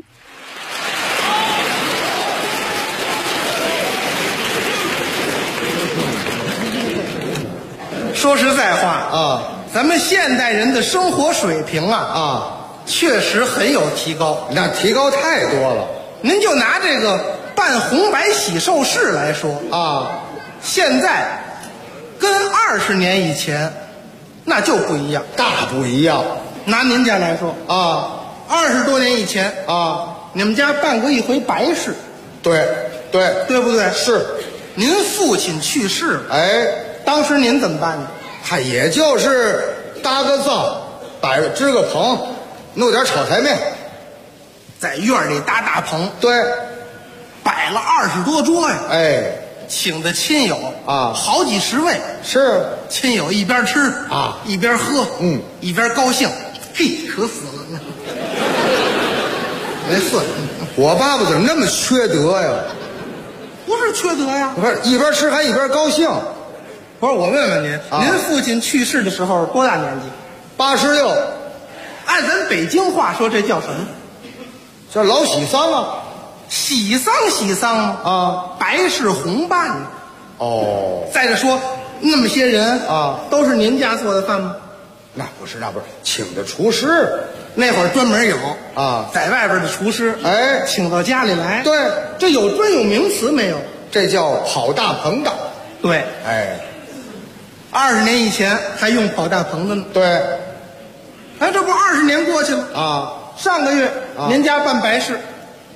Speaker 20: 说实在话啊，咱们现代人的生活水平确实很有提高，
Speaker 22: 那提高太多了。
Speaker 20: 您就拿这个办红白喜寿事来说啊，现在跟20年以前那就不一样，
Speaker 22: 大不一样。
Speaker 20: 拿您家来说
Speaker 22: 啊
Speaker 20: ，20多年以前啊，你们家办过一回白事，
Speaker 22: 对
Speaker 20: 不对？
Speaker 22: 是。
Speaker 20: 您父亲去世了，
Speaker 22: 哎，
Speaker 20: 当时您怎么办呢？
Speaker 22: 也就是搭个灶，支个棚，弄点炒菜面，
Speaker 20: 在院里搭大棚，
Speaker 22: 对，
Speaker 20: 摆了20多桌呀，
Speaker 22: 哎，
Speaker 20: 请的亲友
Speaker 22: 啊，
Speaker 20: 好几十位，
Speaker 22: 是
Speaker 20: 亲友一边吃
Speaker 22: 啊
Speaker 20: 一边喝，一边高兴，嘿，可死了！没事，
Speaker 22: 我爸爸怎么那么缺德呀？
Speaker 20: 不是缺德呀，
Speaker 22: 不是一边吃还一边高兴。
Speaker 20: 不是，我问问您，您父亲去世的时候多大年纪
Speaker 22: ？86。
Speaker 20: 按咱北京话说，这叫什么？
Speaker 22: 叫老喜丧啊。
Speaker 20: 喜丧啊，白事红办。
Speaker 22: 哦。
Speaker 20: 再者说，那么些人啊，都是您家做的饭吗？
Speaker 22: 那不是，请的厨师。
Speaker 20: 那会儿专门有
Speaker 22: 啊，
Speaker 20: 在外边的厨师，
Speaker 22: 哎，
Speaker 20: 请到家里来。
Speaker 22: 对，
Speaker 20: 这有专有名词没有？
Speaker 22: 这叫跑大棚的。
Speaker 20: 对，
Speaker 22: 哎
Speaker 20: ，20年以前还用跑大棚的呢。
Speaker 22: 对，
Speaker 20: 哎，这不20年过去了
Speaker 22: 啊？
Speaker 20: 上个月您家办白事，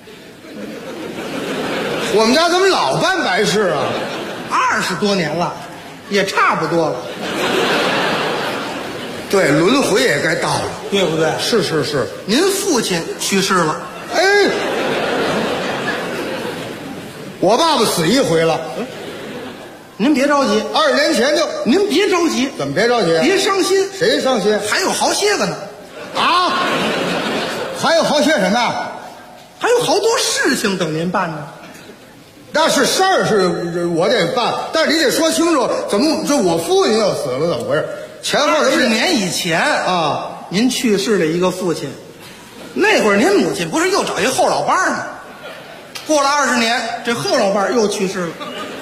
Speaker 22: 我们家怎么老办白事啊
Speaker 20: ？20多年了，也差不多了。
Speaker 22: 对，轮回也该到了，
Speaker 20: 对不对？
Speaker 22: 是。
Speaker 20: 您父亲去世了，
Speaker 22: 哎，我爸爸死一回了。
Speaker 20: 您别着急
Speaker 22: ，20年前就。
Speaker 20: 您别着急，
Speaker 22: 怎么别着急？
Speaker 20: 别伤心。
Speaker 22: 谁伤心？
Speaker 20: 还有好些个呢。
Speaker 22: 啊？还有好些什么？
Speaker 20: 还有好多事情等您办呢。
Speaker 22: 那是事儿是我得办，但是你得说清楚，怎么这我父亲要死了，怎么回事？前后
Speaker 20: 20年以前
Speaker 22: 啊，
Speaker 20: 您去世了一个父亲，那会儿您母亲不是又找一后老伴儿吗？过了20年，这后老伴儿又去世了。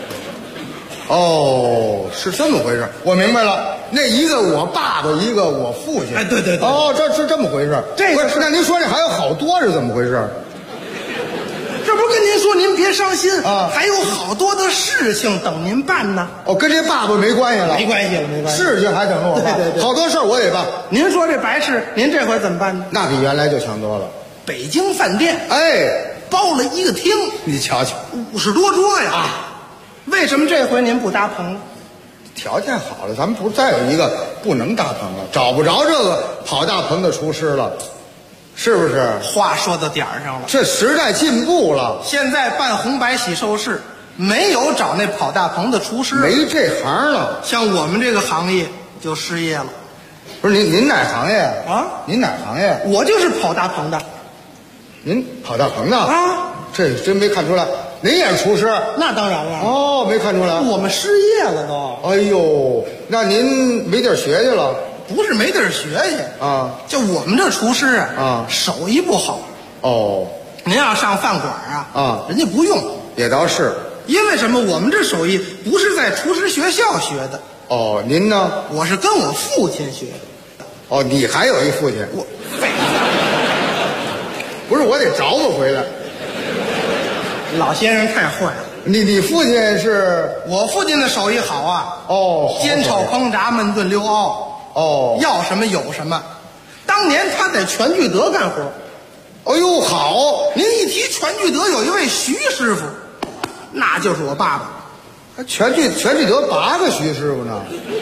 Speaker 22: 哦，是这么回事，我明白了。那一个我爸爸，一个我父亲。
Speaker 20: 哎，对。
Speaker 22: 哦，这是这么回事。
Speaker 20: 这个
Speaker 22: 是，那您说这还有好多是怎么回事？
Speaker 20: 这不是跟您说您别伤心
Speaker 22: 啊，
Speaker 20: 还有好多的事情等您办呢。
Speaker 22: 哦，跟这爸爸没关系了。
Speaker 20: 没关系。
Speaker 22: 事情还等着我办。
Speaker 20: 对，
Speaker 22: 好多事儿我得办。
Speaker 20: 您说这白事，您这回怎么办呢？
Speaker 22: 那比原来就强多了。
Speaker 20: 北京饭店，
Speaker 22: 哎，
Speaker 20: 包了一个厅，
Speaker 22: 你瞧瞧
Speaker 20: ，50多桌呀。为什么这回您不搭棚了？
Speaker 22: 条件好了，咱们不再有一个不能搭棚了，找不着这个跑大棚的厨师了，是不是？
Speaker 20: 话说到点儿上了，
Speaker 22: 这时代进步了。
Speaker 20: 现在办红白喜寿事，没有找那跑大棚的厨师，
Speaker 22: 没这行了。
Speaker 20: 像我们这个行业就失业了。
Speaker 22: 不是您哪行业
Speaker 20: 啊？
Speaker 22: 您哪行业？
Speaker 20: 我就是跑大棚的。
Speaker 22: 您跑大棚的
Speaker 20: 啊？
Speaker 22: 这真没看出来。您也是厨师？
Speaker 20: 那当然了。
Speaker 22: 哦，没看出来。
Speaker 20: 我们失业了都。
Speaker 22: 哎呦，那您没地儿学去了？
Speaker 20: 不是没地儿学去
Speaker 22: 啊，
Speaker 20: 就我们这厨师啊，手艺不好。
Speaker 22: 哦，
Speaker 20: 您要上饭馆啊，人家不用。
Speaker 22: 也倒是。
Speaker 20: 因为什么？我们这手艺不是在厨师学校学的。
Speaker 22: 哦，您呢？
Speaker 20: 我是跟我父亲学的。
Speaker 22: 哦，你还有一父亲？
Speaker 20: 我废话，
Speaker 22: 不是，我得找我回来。
Speaker 20: 老先生太坏了。
Speaker 22: 你父亲是？
Speaker 20: 我父亲的手艺好啊。
Speaker 22: 哦，
Speaker 20: 煎炒烹炸焖炖溜熬。
Speaker 22: 哦，
Speaker 20: 要什么有什么。当年他在全聚德干活。
Speaker 22: 哎呦，好！
Speaker 20: 您一提全聚德，有一位徐师傅，那就是我爸爸。
Speaker 22: 全聚德8个徐师傅呢。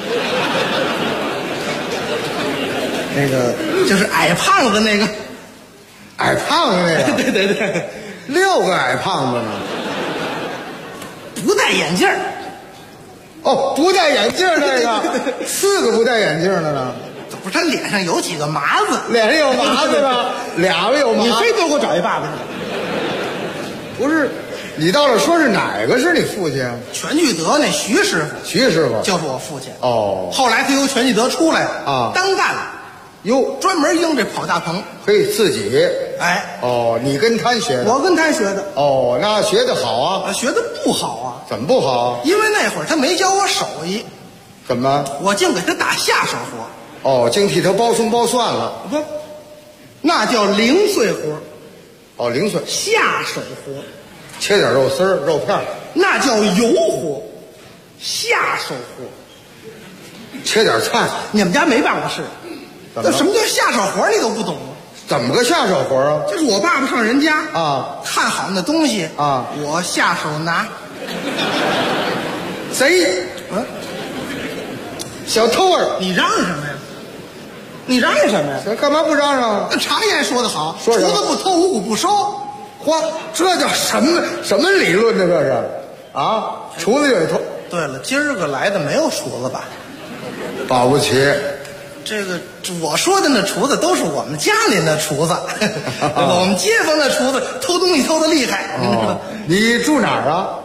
Speaker 20: 那个就是矮胖子那个，
Speaker 22: 矮胖子那个，
Speaker 20: 对
Speaker 22: ，6个矮胖子呢，
Speaker 20: 不戴眼镜儿。
Speaker 22: 哦，不戴眼镜那个，4个不戴眼镜的呢。
Speaker 20: 不是他脸上有几个麻子，
Speaker 22: 脸上有麻子呢，2个有麻子。
Speaker 20: 你非多给我找一爸爸去。
Speaker 22: 不是，你到了说是哪个是你父亲？
Speaker 20: 全聚德那徐师傅，
Speaker 22: 徐师傅
Speaker 20: 就是我父亲。
Speaker 22: 哦，
Speaker 20: 后来他由全聚德出来
Speaker 22: 啊，
Speaker 20: 单干了，
Speaker 22: 哟，
Speaker 20: 专门应这跑大棚。
Speaker 22: 嘿，自己。
Speaker 20: 哎，
Speaker 22: 哦，你跟他学的？
Speaker 20: 我跟他学的。
Speaker 22: 哦，那学的好啊？
Speaker 20: 学的不好啊。
Speaker 22: 怎么不好？
Speaker 20: 因为那会儿他没教我手艺。
Speaker 22: 怎么？
Speaker 20: 我净给他打下手活。
Speaker 22: 哦，净替他包葱包蒜了。
Speaker 20: 不，那叫零碎活。
Speaker 22: 哦，零碎
Speaker 20: 下手活。
Speaker 22: 切点肉丝儿、肉片儿，
Speaker 20: 那叫油活，下手活。
Speaker 22: 切点菜，
Speaker 20: 你们家没办过事。那什么叫下手活？你都不懂吗？
Speaker 22: 怎么个下手活啊？
Speaker 20: 就是我爸爸上人家
Speaker 22: 啊，
Speaker 20: 看好那东西
Speaker 22: 啊，
Speaker 20: 我下手拿。
Speaker 22: 贼，小偷儿，
Speaker 20: 你嚷嚷什么呀？你嚷嚷什么呀？
Speaker 22: 干嘛不嚷嚷？
Speaker 20: 那常言说得好，
Speaker 22: 说
Speaker 20: 厨子不偷，五谷不收。
Speaker 22: 嚯，这叫什么理论呢？这是啊，厨子也偷。
Speaker 20: 对了，今儿个来的没有厨子吧？
Speaker 22: 保不齐。
Speaker 20: 这个我说的那厨子都是我们家里的厨子，我们街坊的厨子偷东西偷的厉害。
Speaker 22: 哦，你住哪儿啊？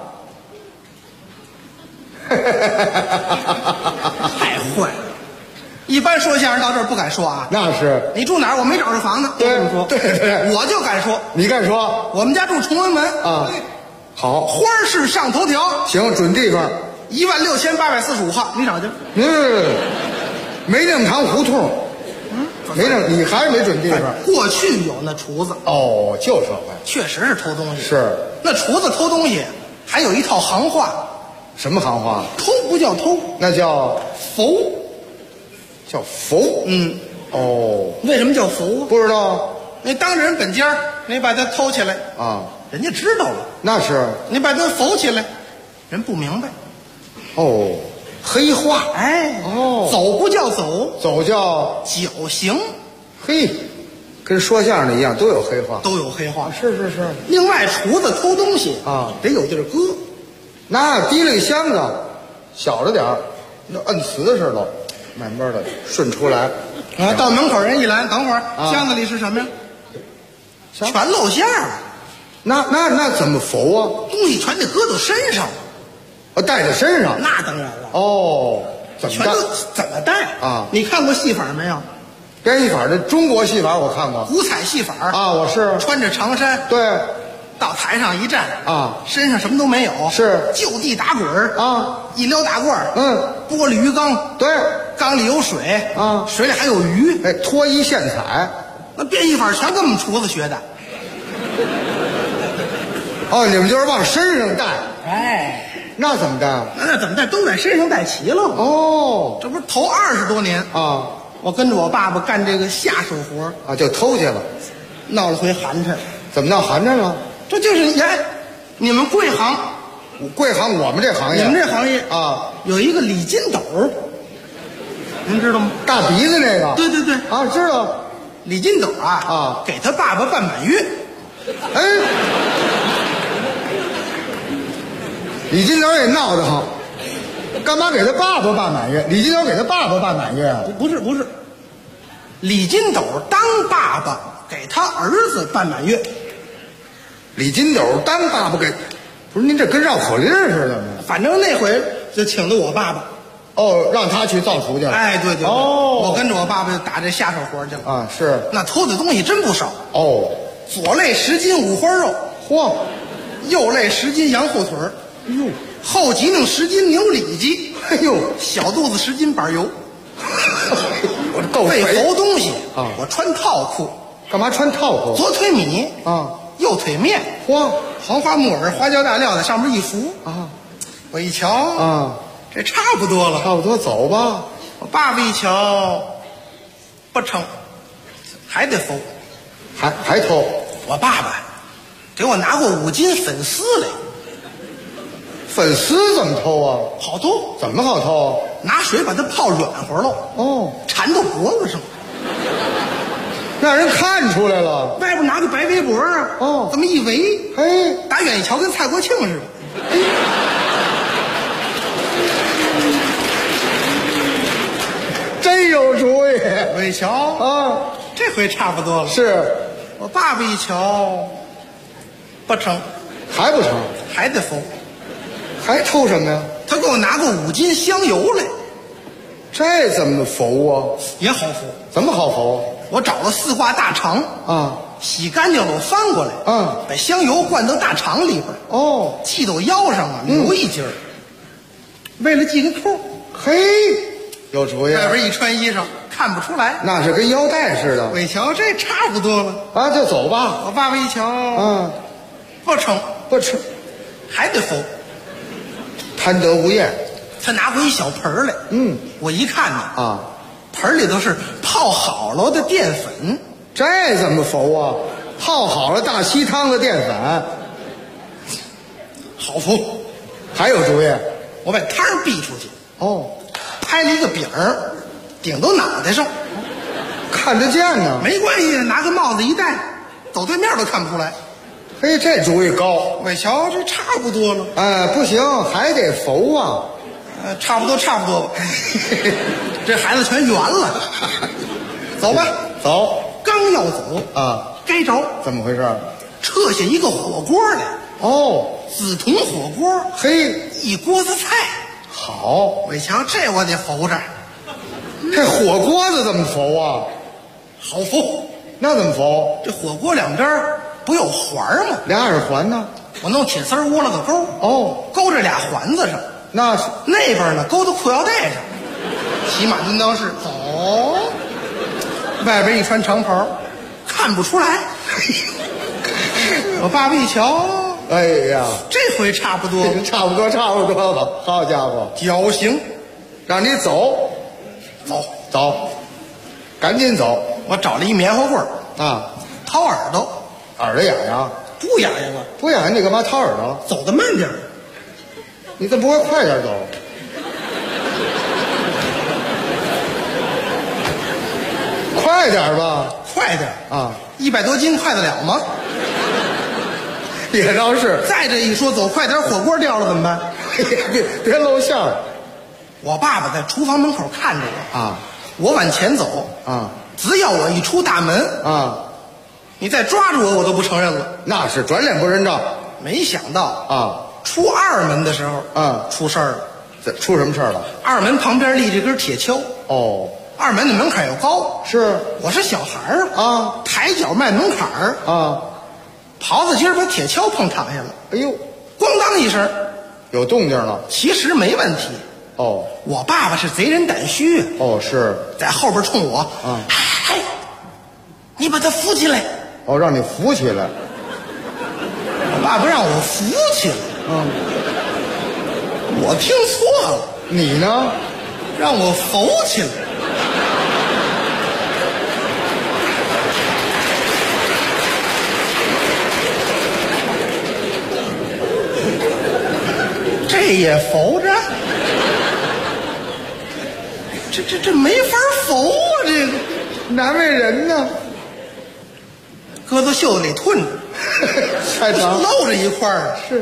Speaker 20: 太坏了！一般说相声到这儿不敢说啊。
Speaker 22: 那是。
Speaker 20: 你住哪儿？我没找着房子。
Speaker 22: 对，
Speaker 20: 这么说。
Speaker 22: 对，
Speaker 20: 我就敢说。
Speaker 22: 你敢说？
Speaker 20: 我们家住崇文门
Speaker 22: 啊。好。
Speaker 20: 花市上头条。
Speaker 22: 行，准地方。
Speaker 20: 16845号，你找去。
Speaker 22: 没那么长胡同。没那，你还是没准地方。
Speaker 20: 过去有那厨子。
Speaker 22: 哦，旧社会。
Speaker 20: 确实是偷东西。
Speaker 22: 是。
Speaker 20: 那厨子偷东西，还有一套行话。
Speaker 22: 什么行话？
Speaker 20: 偷不叫偷，
Speaker 22: 那叫
Speaker 20: 佛。
Speaker 22: 叫佛。哦。
Speaker 20: 为什么叫佛？
Speaker 22: 不知道。
Speaker 20: 你当着人本家，你把它偷起来
Speaker 22: 啊，
Speaker 20: 人家知道了。
Speaker 22: 那是。
Speaker 20: 你把它佛起来，人不明白。
Speaker 22: 哦，黑话。
Speaker 20: 哎，
Speaker 22: 哦，
Speaker 20: 走不叫走，
Speaker 22: 走叫
Speaker 20: 绞刑。
Speaker 22: 嘿，跟说相声的一样，都有黑话。
Speaker 20: 都有黑话。
Speaker 22: 是。
Speaker 20: 另外，厨子偷东西
Speaker 22: 啊，
Speaker 20: 得有地儿搁。
Speaker 22: 那提了个箱子，小着点儿，那摁瓷似的，慢慢的顺出来。
Speaker 20: 啊，到门口人一拦，等会儿，箱子里是什么呀？全露馅了。
Speaker 22: 那怎么浮啊？
Speaker 20: 东西全得搁到身上。
Speaker 22: 带在身上。
Speaker 20: 那当然了。
Speaker 22: 哦，怎么带？
Speaker 20: 怎么带
Speaker 22: 啊？
Speaker 20: 你看过戏法没有？
Speaker 22: 编戏法的中国戏法我看过。
Speaker 20: 古彩戏法
Speaker 22: 啊，我是
Speaker 20: 穿着长衫。
Speaker 22: 对。
Speaker 20: 到台上一站
Speaker 22: 啊，
Speaker 20: 身上什么都没有，
Speaker 22: 是
Speaker 20: 就地打滚
Speaker 22: 啊，
Speaker 20: 一撩大褂玻璃鱼缸，
Speaker 22: 对，
Speaker 20: 缸里有水
Speaker 22: 啊，
Speaker 20: 水里还有鱼，
Speaker 22: 哎，脱衣献彩，
Speaker 20: 那变戏法全跟我们厨子学的。
Speaker 22: 哦，你们就是往身上带，
Speaker 20: 哎，
Speaker 22: 那怎么带？
Speaker 20: 那怎么带？都在身上带齐了。
Speaker 22: 哦，
Speaker 20: 这不是头20多年
Speaker 22: 啊，
Speaker 20: 我跟着我爸爸干这个下手活
Speaker 22: 啊，就偷去了，
Speaker 20: 闹了回寒碜。
Speaker 22: 怎么闹寒碜了？
Speaker 20: 这就是你们贵行，
Speaker 22: 我们这行业，
Speaker 20: 你们这行业
Speaker 22: 啊，
Speaker 20: 有一个李金斗，您知道吗？
Speaker 22: 大鼻子那个。
Speaker 20: 对
Speaker 22: 啊，知道。
Speaker 20: 李金斗啊，给他爸爸办满月。
Speaker 22: 哎，李金斗也闹得慌，干嘛给他爸爸办满月？李金斗给他爸爸办满月啊？
Speaker 20: 不是，李金斗当爸爸给他儿子办满月。
Speaker 22: 李金斗当爸爸给，不是您这跟绕口令似的吗？
Speaker 20: 反正那回就请的我爸爸，
Speaker 22: 哦，让他去造厨去了。
Speaker 20: 哎，对，
Speaker 22: 哦，
Speaker 20: 我跟着我爸爸就打这下手活去了
Speaker 22: 啊。是，
Speaker 20: 那偷的东西真不少
Speaker 22: 哦，
Speaker 20: 左肋10斤五花肉，
Speaker 22: 嚯，
Speaker 20: 右肋10斤羊后腿儿，
Speaker 22: 哟，
Speaker 20: 后脊梁10斤牛里脊，
Speaker 22: 哎呦，
Speaker 20: 小肚子10斤板油。
Speaker 22: 我这够
Speaker 20: 为
Speaker 22: 肥
Speaker 20: 猴东西
Speaker 22: 啊！
Speaker 20: 我穿套裤，
Speaker 22: 干嘛穿套裤？
Speaker 20: 左腿米
Speaker 22: 啊，
Speaker 20: 右腿面，
Speaker 22: 嚯，
Speaker 20: 黄花木耳、花椒大料在上面一浮
Speaker 22: 啊！
Speaker 20: 我一瞧
Speaker 22: 啊，
Speaker 20: 这差不多了，
Speaker 22: 差不多走吧。
Speaker 20: 我爸爸一瞧，不成，还得浮，
Speaker 22: 还偷。
Speaker 20: 我爸爸给我拿过5斤粉丝来，
Speaker 22: 粉丝怎么偷啊？
Speaker 20: 好偷。
Speaker 22: 怎么好偷？
Speaker 20: 拿水把它泡软和了，
Speaker 22: 哦，
Speaker 20: 缠到脖子上，
Speaker 22: 让人看出来了。
Speaker 20: 外边拿个白围脖啊，
Speaker 22: 哦，
Speaker 20: 这么一围，
Speaker 22: 嘿，
Speaker 20: 打远一瞧跟蔡国庆似的。
Speaker 22: 真有主意。
Speaker 20: 我一瞧
Speaker 22: 啊，
Speaker 20: 这回差不多了。
Speaker 22: 是
Speaker 20: 我爸爸一瞧，不成，
Speaker 22: 还不成，
Speaker 20: 还得缝。
Speaker 22: 还偷什么呀？
Speaker 20: 他给我拿过5斤香油来。
Speaker 22: 这怎么浮啊？
Speaker 20: 也好浮。
Speaker 22: 怎么好浮？
Speaker 20: 我找了4挂大肠
Speaker 22: 啊，
Speaker 20: 洗干净了我翻过来，把香油灌到大肠里边，
Speaker 22: 哦，
Speaker 20: 系到腰上啊，留一截儿，为了系个扣。
Speaker 22: 嘿，有主意。
Speaker 20: 外边一穿衣裳看不出来，
Speaker 22: 那是跟腰带似的。
Speaker 20: 我一瞧这差不多了
Speaker 22: 啊，就走吧。
Speaker 20: 我爸爸一瞧，不成，
Speaker 22: 不成，
Speaker 20: 还得缝。
Speaker 22: 贪得无厌。
Speaker 20: 他拿过一小盆来，我一看呢，
Speaker 22: 啊，
Speaker 20: 盆里头是泡好了的淀粉。
Speaker 22: 这怎么浮啊？泡好了大稀汤的淀粉，
Speaker 20: 好浮。
Speaker 22: 还有主意？
Speaker 20: 我把汤儿逼出去，
Speaker 22: 哦，
Speaker 20: 拍了一个饼儿，顶到脑袋上，
Speaker 22: 看得见呢。
Speaker 20: 没关系，拿个帽子一戴，走对面都看不出来。
Speaker 22: 嘿，这主意高。
Speaker 20: 我一瞧这差不多了。
Speaker 22: 哎，不行，还得浮啊。
Speaker 20: 差不多吧。这孩子全圆了。走吧，
Speaker 22: 走。
Speaker 20: 刚要走
Speaker 22: 啊，
Speaker 20: 该着。
Speaker 22: 怎么回事？
Speaker 20: 撤下一个火锅来。
Speaker 22: 哦，
Speaker 20: 紫铜火锅。
Speaker 22: 嘿，
Speaker 20: 一锅子菜。
Speaker 22: 好。
Speaker 20: 我一瞧这我得浮着。
Speaker 22: 这火锅子怎么浮啊？
Speaker 20: 好浮。
Speaker 22: 那怎么浮？
Speaker 20: 这火锅两边不有环吗？
Speaker 22: 俩耳环呢？
Speaker 20: 我弄铁丝窝了个钩。
Speaker 22: 哦，
Speaker 20: 勾着俩环子上。
Speaker 22: 那是
Speaker 20: 那边呢，勾到裤腰带上，骑马蹲裆式走。外边一穿长袍，看不出来。我爸爸一瞧，
Speaker 22: 哎呀，
Speaker 20: 这回差不多，
Speaker 22: 差不多了。好家伙，
Speaker 20: 绞刑，
Speaker 22: 让你走，赶紧走。
Speaker 20: 我找了一棉花棍
Speaker 22: 啊，
Speaker 20: 掏耳朵，
Speaker 22: 耳朵痒痒，
Speaker 20: 不痒痒啊？
Speaker 22: 不痒痒，你干嘛掏耳朵？
Speaker 20: 走得慢点。
Speaker 22: 你怎么不会快点走？快点吧，
Speaker 20: 快点
Speaker 22: 啊
Speaker 20: ！100多斤快得了吗？
Speaker 22: 也倒是。
Speaker 20: 再这一说走快点，火锅掉了怎么办？
Speaker 22: 别露馅儿。
Speaker 20: 我爸爸在厨房门口看着我
Speaker 22: 啊，
Speaker 20: 我往前走
Speaker 22: 啊，
Speaker 20: 只要我一出大门
Speaker 22: 啊，
Speaker 20: 你再抓住我都不承认了。
Speaker 22: 那是转脸不认账。
Speaker 20: 没想到
Speaker 22: 啊。
Speaker 20: 出二门的时候，出事儿了。
Speaker 22: 出什么事儿了？
Speaker 20: 二门旁边立着根铁锹。
Speaker 22: 哦，
Speaker 20: 二门的门槛又高。
Speaker 22: 是，
Speaker 20: 我是小孩儿
Speaker 22: 啊，
Speaker 20: 抬脚迈门槛儿
Speaker 22: 啊，
Speaker 20: 刨子今儿把铁锹碰躺下了。
Speaker 22: 哎呦，
Speaker 20: 咣当一声，
Speaker 22: 有动静了。
Speaker 20: 其实没问题。
Speaker 22: 哦，
Speaker 20: 我爸爸是贼人胆虚。
Speaker 22: 哦，是
Speaker 20: 在后边冲我。哎，你把他扶起来。
Speaker 22: 哦，让你扶起来。
Speaker 20: 我爸爸让我扶起来。我听错了。
Speaker 22: 你呢？
Speaker 20: 让我浮起来。这也浮着？这没法浮啊！这个
Speaker 22: 难为人呢。
Speaker 20: 搁到袖子里吞着。
Speaker 22: 太长，
Speaker 20: 露着一块儿。
Speaker 22: 是，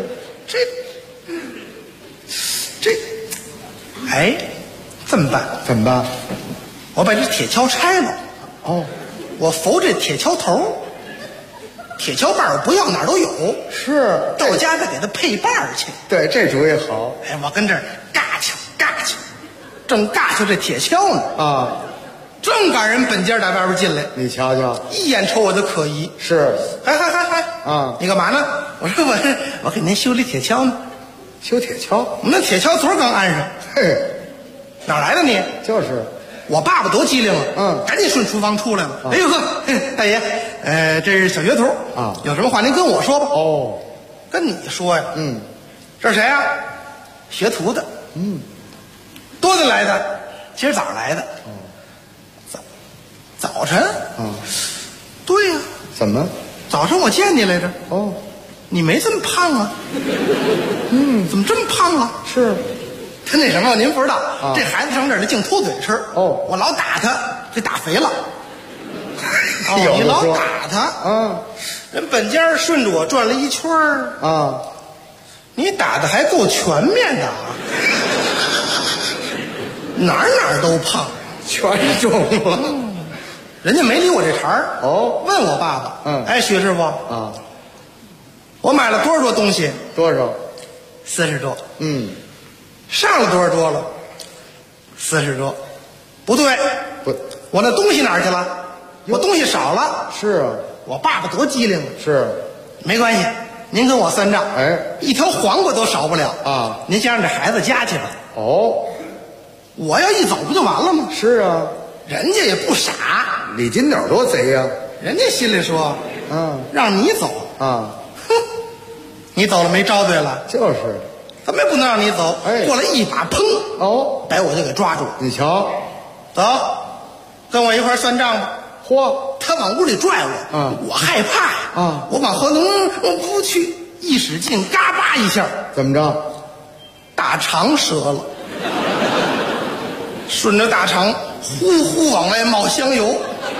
Speaker 20: 哎，这么办？
Speaker 22: 怎么办？
Speaker 20: 我把这铁锹拆了。
Speaker 22: 哦，
Speaker 20: 我扶这铁锹头，铁锹把我不要，哪儿都有。
Speaker 22: 是，
Speaker 20: 到家再给它配把去。
Speaker 22: 对，这主意好。
Speaker 20: 哎，我跟这儿嘎敲，正嘎敲这铁锹呢。
Speaker 22: 啊。
Speaker 20: 正赶人本家打外边进来，
Speaker 22: 你瞧瞧，
Speaker 20: 一眼瞅我的可疑。
Speaker 22: 是，
Speaker 20: 嗨
Speaker 22: 啊！
Speaker 20: 你干嘛呢？我说我给您修理铁锹呢。
Speaker 22: 修铁锹？
Speaker 20: 我们那铁锹昨儿刚安上。
Speaker 22: 嘿，
Speaker 20: 哪来的你？
Speaker 22: 就是
Speaker 20: 我爸爸多机灵啊！赶紧顺厨房出来了。哎呦呵，大爷，这是小学徒
Speaker 22: 啊，
Speaker 20: 有什么话您跟我说吧。
Speaker 22: 哦，
Speaker 20: 跟你说呀。这是谁呀？学徒的。多大来的？今儿早上来的。早晨？
Speaker 22: 啊，
Speaker 20: 对呀。
Speaker 22: 怎么？
Speaker 20: 早晨我见你来着。
Speaker 22: 哦，
Speaker 20: 你没这么胖啊。怎么这么胖啊？
Speaker 22: 是。
Speaker 20: 他那什么，您不知道，这孩子上这儿净吐嘴吃。我老打他，这打肥了。你老打他，人本家顺着我转了一圈你打的还够全面的啊，哪儿都胖，
Speaker 22: 全中了。
Speaker 20: 人家没理我这茬儿，问我爸爸，哎，徐师傅我买了多少桌东西？
Speaker 22: 多少
Speaker 20: ？40桌。上了多少桌了？40桌。不对，我那东西哪儿去了？我东西少了。
Speaker 22: 是啊，
Speaker 20: 我爸爸多机灵啊。
Speaker 22: 是，
Speaker 20: 没关系，您跟我算账。
Speaker 22: 哎，
Speaker 20: 一条黄瓜都少不了啊！您先让这孩子家去吧。我要一走不就完了吗？
Speaker 22: 是啊，
Speaker 20: 人家也不傻。
Speaker 22: 李金斗多贼呀！
Speaker 20: 人家心里说，让你走
Speaker 22: 哼，
Speaker 20: 你走了没招对了？
Speaker 22: 就是，
Speaker 20: 怎么也不能让你走。过来一把砰，把我就给抓住。
Speaker 22: 你瞧，
Speaker 20: 走，跟我一块算账吧。他往屋里拽我，我害怕我往后我不去，一使劲，嘎巴一下，
Speaker 22: 怎么着？
Speaker 20: 大肠折了，顺着大肠呼呼往外冒香油。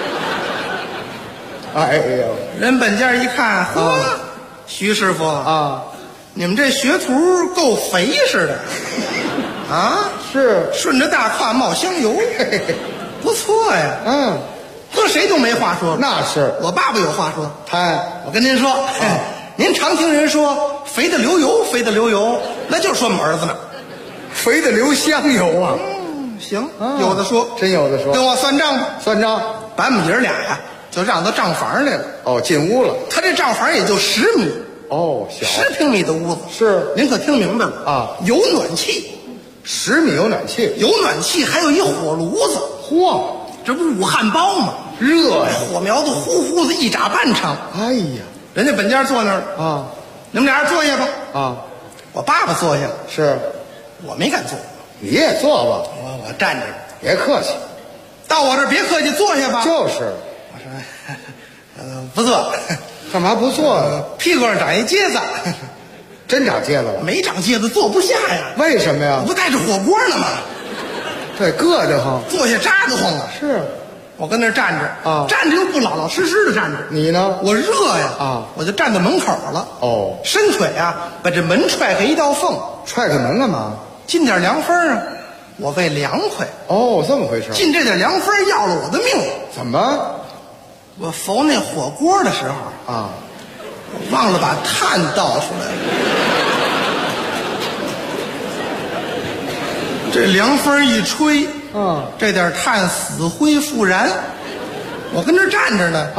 Speaker 22: 哎呦，
Speaker 20: 人本家一看，徐师傅你们这学徒够肥似的
Speaker 22: 是
Speaker 20: 顺着大胯冒香油，不错呀。和谁都没话说。
Speaker 22: 那是
Speaker 20: 我爸爸有话说。
Speaker 22: 我
Speaker 20: 跟您说，您常听人说肥的流油，肥的流油，那就是说我们儿子呢，
Speaker 22: 肥的流香油啊。
Speaker 20: 行，有的说，
Speaker 22: 真有的说。
Speaker 20: 跟我算账吧。
Speaker 22: 算账，
Speaker 20: 把我们爷儿俩呀，就让到账房来了。
Speaker 22: 进屋了。
Speaker 20: 他这账房也就10米。
Speaker 22: 小
Speaker 20: 10平米的屋子。
Speaker 22: 是，
Speaker 20: 您可听明白了有暖气
Speaker 22: ，10米有暖气，
Speaker 20: 有暖气，还有一火炉子。这不武汉包吗？
Speaker 22: 热呀，
Speaker 20: 火苗子呼呼的一炸半场。
Speaker 22: 哎呀，
Speaker 20: 人家本家坐那儿你们俩人坐下吧。我爸爸坐下了。
Speaker 22: 是，
Speaker 20: 我没敢坐。
Speaker 22: 你也坐吧。
Speaker 20: 我站着。
Speaker 22: 别客气。
Speaker 20: 到我这儿别客气，坐下吧。
Speaker 22: 就是。
Speaker 20: 我说，不坐。
Speaker 22: 干嘛不坐呢？
Speaker 20: 屁股上长一疖子。
Speaker 22: 真长疖子了？
Speaker 20: 没长疖子，坐不下呀。
Speaker 22: 为什么呀？
Speaker 20: 不带着火锅呢吗？
Speaker 22: 这硌得慌，
Speaker 20: 坐下扎得慌啊！
Speaker 22: 是，
Speaker 20: 我跟那儿站着站着又不老老实实的站着。
Speaker 22: 你呢？
Speaker 20: 我热呀我就站在门口了。伸腿把这门踹开一道缝。
Speaker 22: 踹开门干嘛？
Speaker 20: 进点凉风啊！我为凉快。
Speaker 22: 这么回事。
Speaker 20: 进这点凉风要了我的命。
Speaker 22: 怎么？
Speaker 20: 我缝那火锅的时候我忘了把炭倒出来了。这凉风一吹，这点炭死灰复燃。我跟这站着呢，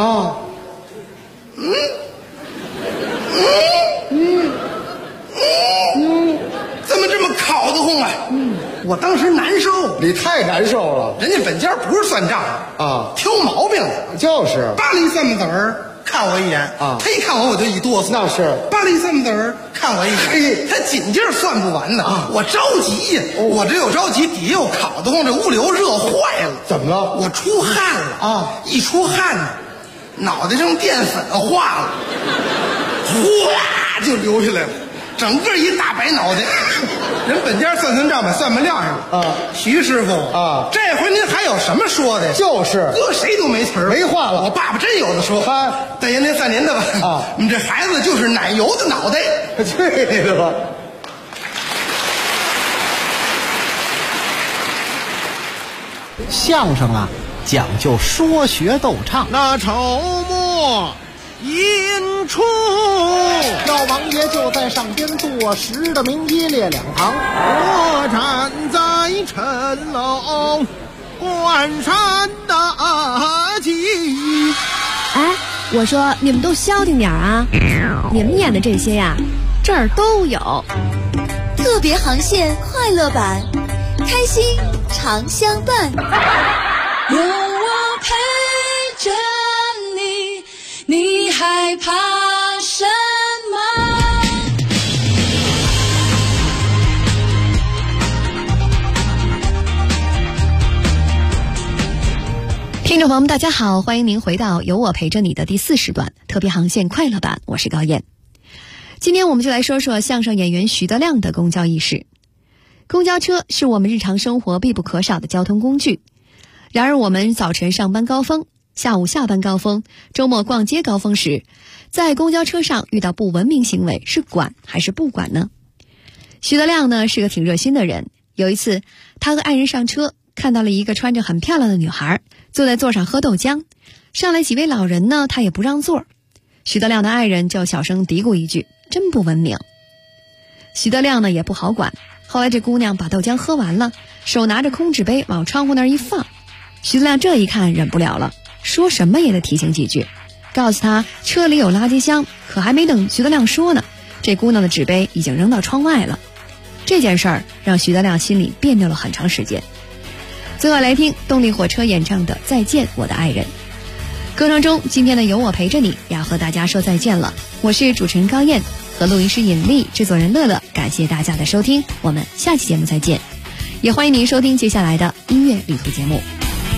Speaker 20: 怎么这么烤得慌啊？我当时难受。
Speaker 22: 你太难受了。
Speaker 20: 人家本家不是算账挑毛病的。
Speaker 22: 就是
Speaker 20: 扒了一蒜子儿看我一眼他一看我就一哆嗦。
Speaker 22: 那是
Speaker 20: 扒了一蒜子儿看我一眼，他紧劲儿算不完呢我着急呀我这又着急，底下又烤得慌，这屋里又热坏了。
Speaker 22: 怎么了？
Speaker 20: 我出汗了一出汗呢，脑袋上淀粉化了，呼啦就流下来了，整个一大白脑袋。人本家算账把算盘撂上了徐师傅这回您还有什么说的？
Speaker 22: 就是
Speaker 20: 搁谁都没词儿，
Speaker 22: 没话了。
Speaker 20: 我爸爸真有的说。大爷您算您的吧你这孩子就是奶油的脑袋。
Speaker 22: 对的吧？
Speaker 17: 相声讲究说学逗唱。
Speaker 18: 那筹末引出，
Speaker 17: 老王爷就在上边坐实的名一列两旁，
Speaker 18: 我站在谶楼观山大景。
Speaker 13: 我说你们都消停点啊！你们演的这些这儿都有。
Speaker 15: 特别航线快乐版，开心常相伴。
Speaker 10: 有我陪着你，你害怕什么？
Speaker 13: 听众朋友们大家好，欢迎您回到有我陪着你的第4时段特别航线快乐版，我是高燕。 今天我们就来说说相声演员徐德亮的公交轶事。公交车是我们日常生活必不可少的交通工具，然而我们早晨上班高峰、下午下班高峰、周末逛街高峰时，在公交车上遇到不文明行为，是管还是不管呢？徐德亮呢是个挺热心的人，有一次他和爱人上车，看到了一个穿着很漂亮的女孩坐在座上喝豆浆，上来几位老人呢，他也不让座。徐德亮的爱人就小声嘀咕一句，真不文明。徐德亮呢也不好管，后来这姑娘把豆浆喝完了，手拿着空纸杯往窗户那儿一放，徐德亮这一看忍不了了，说什么也得提醒几句，告诉他车里有垃圾箱。可还没等徐德亮说呢，这姑娘的纸杯已经扔到窗外了。这件事儿让徐德亮心里别扭了很长时间。最后来听动力火车演唱的《再见我的爱人》。歌声中，今天的有我陪着你要和大家说再见了。我是主持人高燕，和录音师尹丽，制作人乐乐，感谢大家的收听，我们下期节目再见。也欢迎您收听接下来的音乐旅途节目。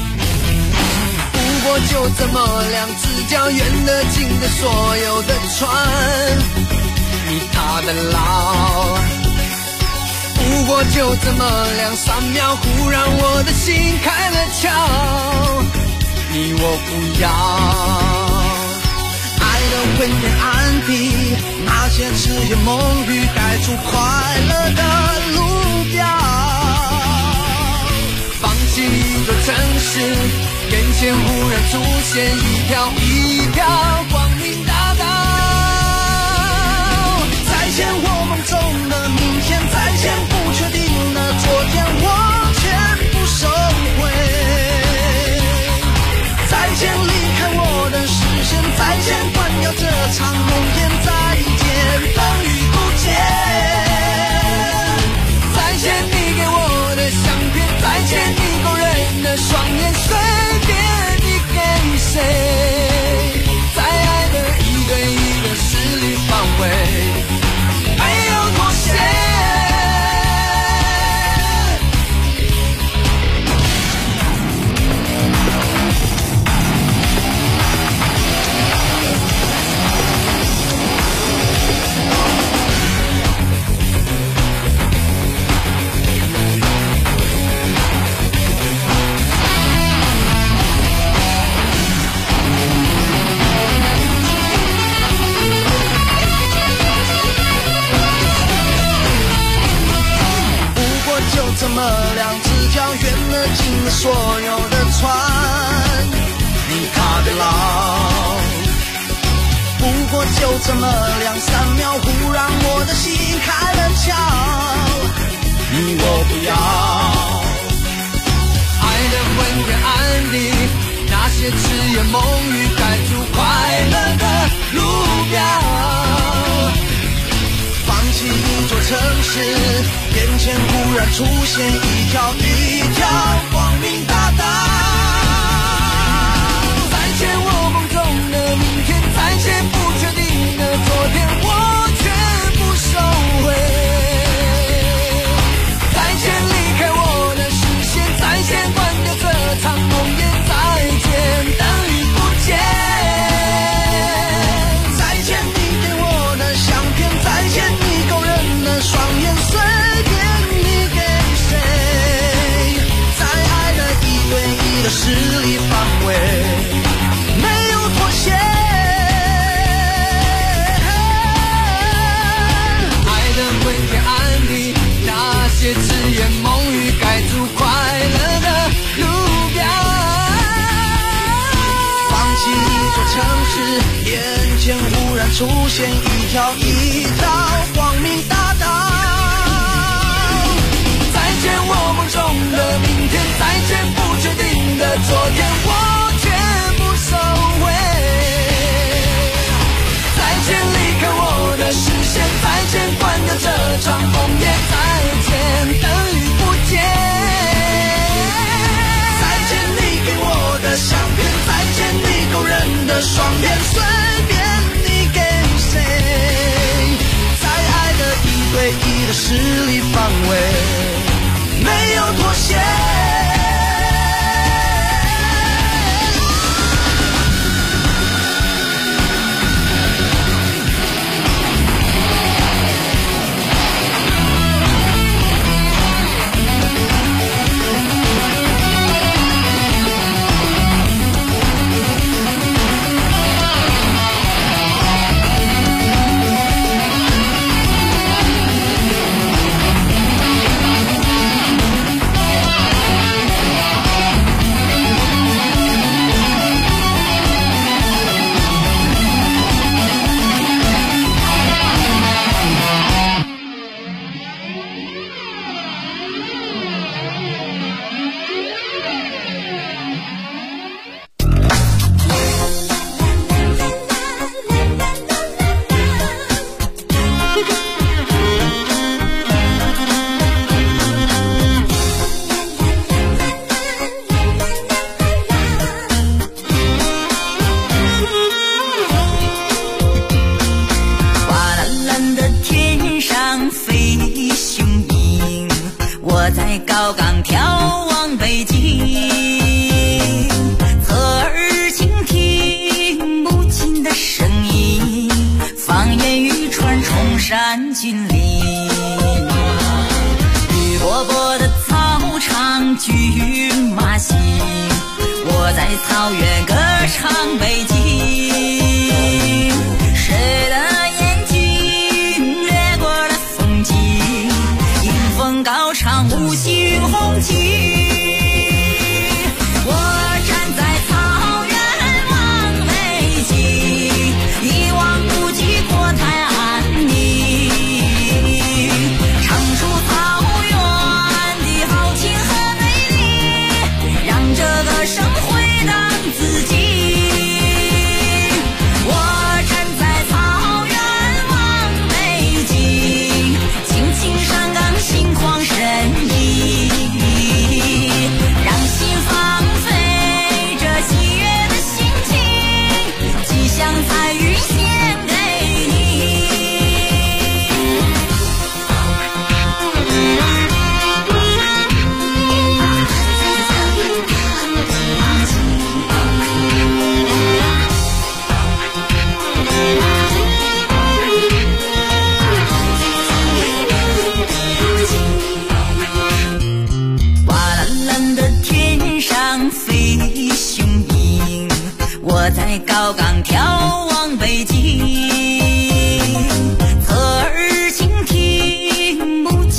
Speaker 5: 不过就这么两只脚，远的近的所有的船，你踏的牢。不过就这么2-3秒，忽然我的心开了窍。你我不要爱的昏天暗地，那些痴言梦语带出快乐的路标。放弃一座城市，眼前忽然出现一条光明大道。再见我梦中的明天，再见不确定的昨天，我全部收回。再见离开我的视线，再见关掉这场梦魇，再见等于不见。再见你给我的相片，再见你勾人的双眼，随便你给谁，在爱的一对一的势力范围，没有妥协。这么两只脚，远了近了所有的船，你踏的牢。不过就这么2-3秒，忽然我的心开了窍。你我不要爱的昏天暗地，那些痴言梦语盖住快乐的路标。放弃一座城市，眼前忽然出现一条光明大道。再见我梦中的明天，再见不确定的昨天，我全部收回。再见离开我的视线，再见关掉这场梦魇，再见等于不见。再见你给我的相片，再见你勾人的双眼，随便你给谁，在爱的一对一的势力范围，没有妥协。爱的昏天暗地，那些痴言梦语盖住快乐的路标。放弃一座城市，眼前忽然出现一条光明大道。再见我梦中的明天，再见不确定的昨天，我全部收回。再见离开我的视线，再见关掉这场梦魇，再见等于不见。再见你给我的相片，再见你勾人的双眼，随便你给谁，在爱的一对一的势力范围，没有妥协。
Speaker 10: 我在高岗眺望北京，侧耳倾听母亲的声音，放眼欲穿崇山峻岭，绿波波的操场，骏马行，我在草原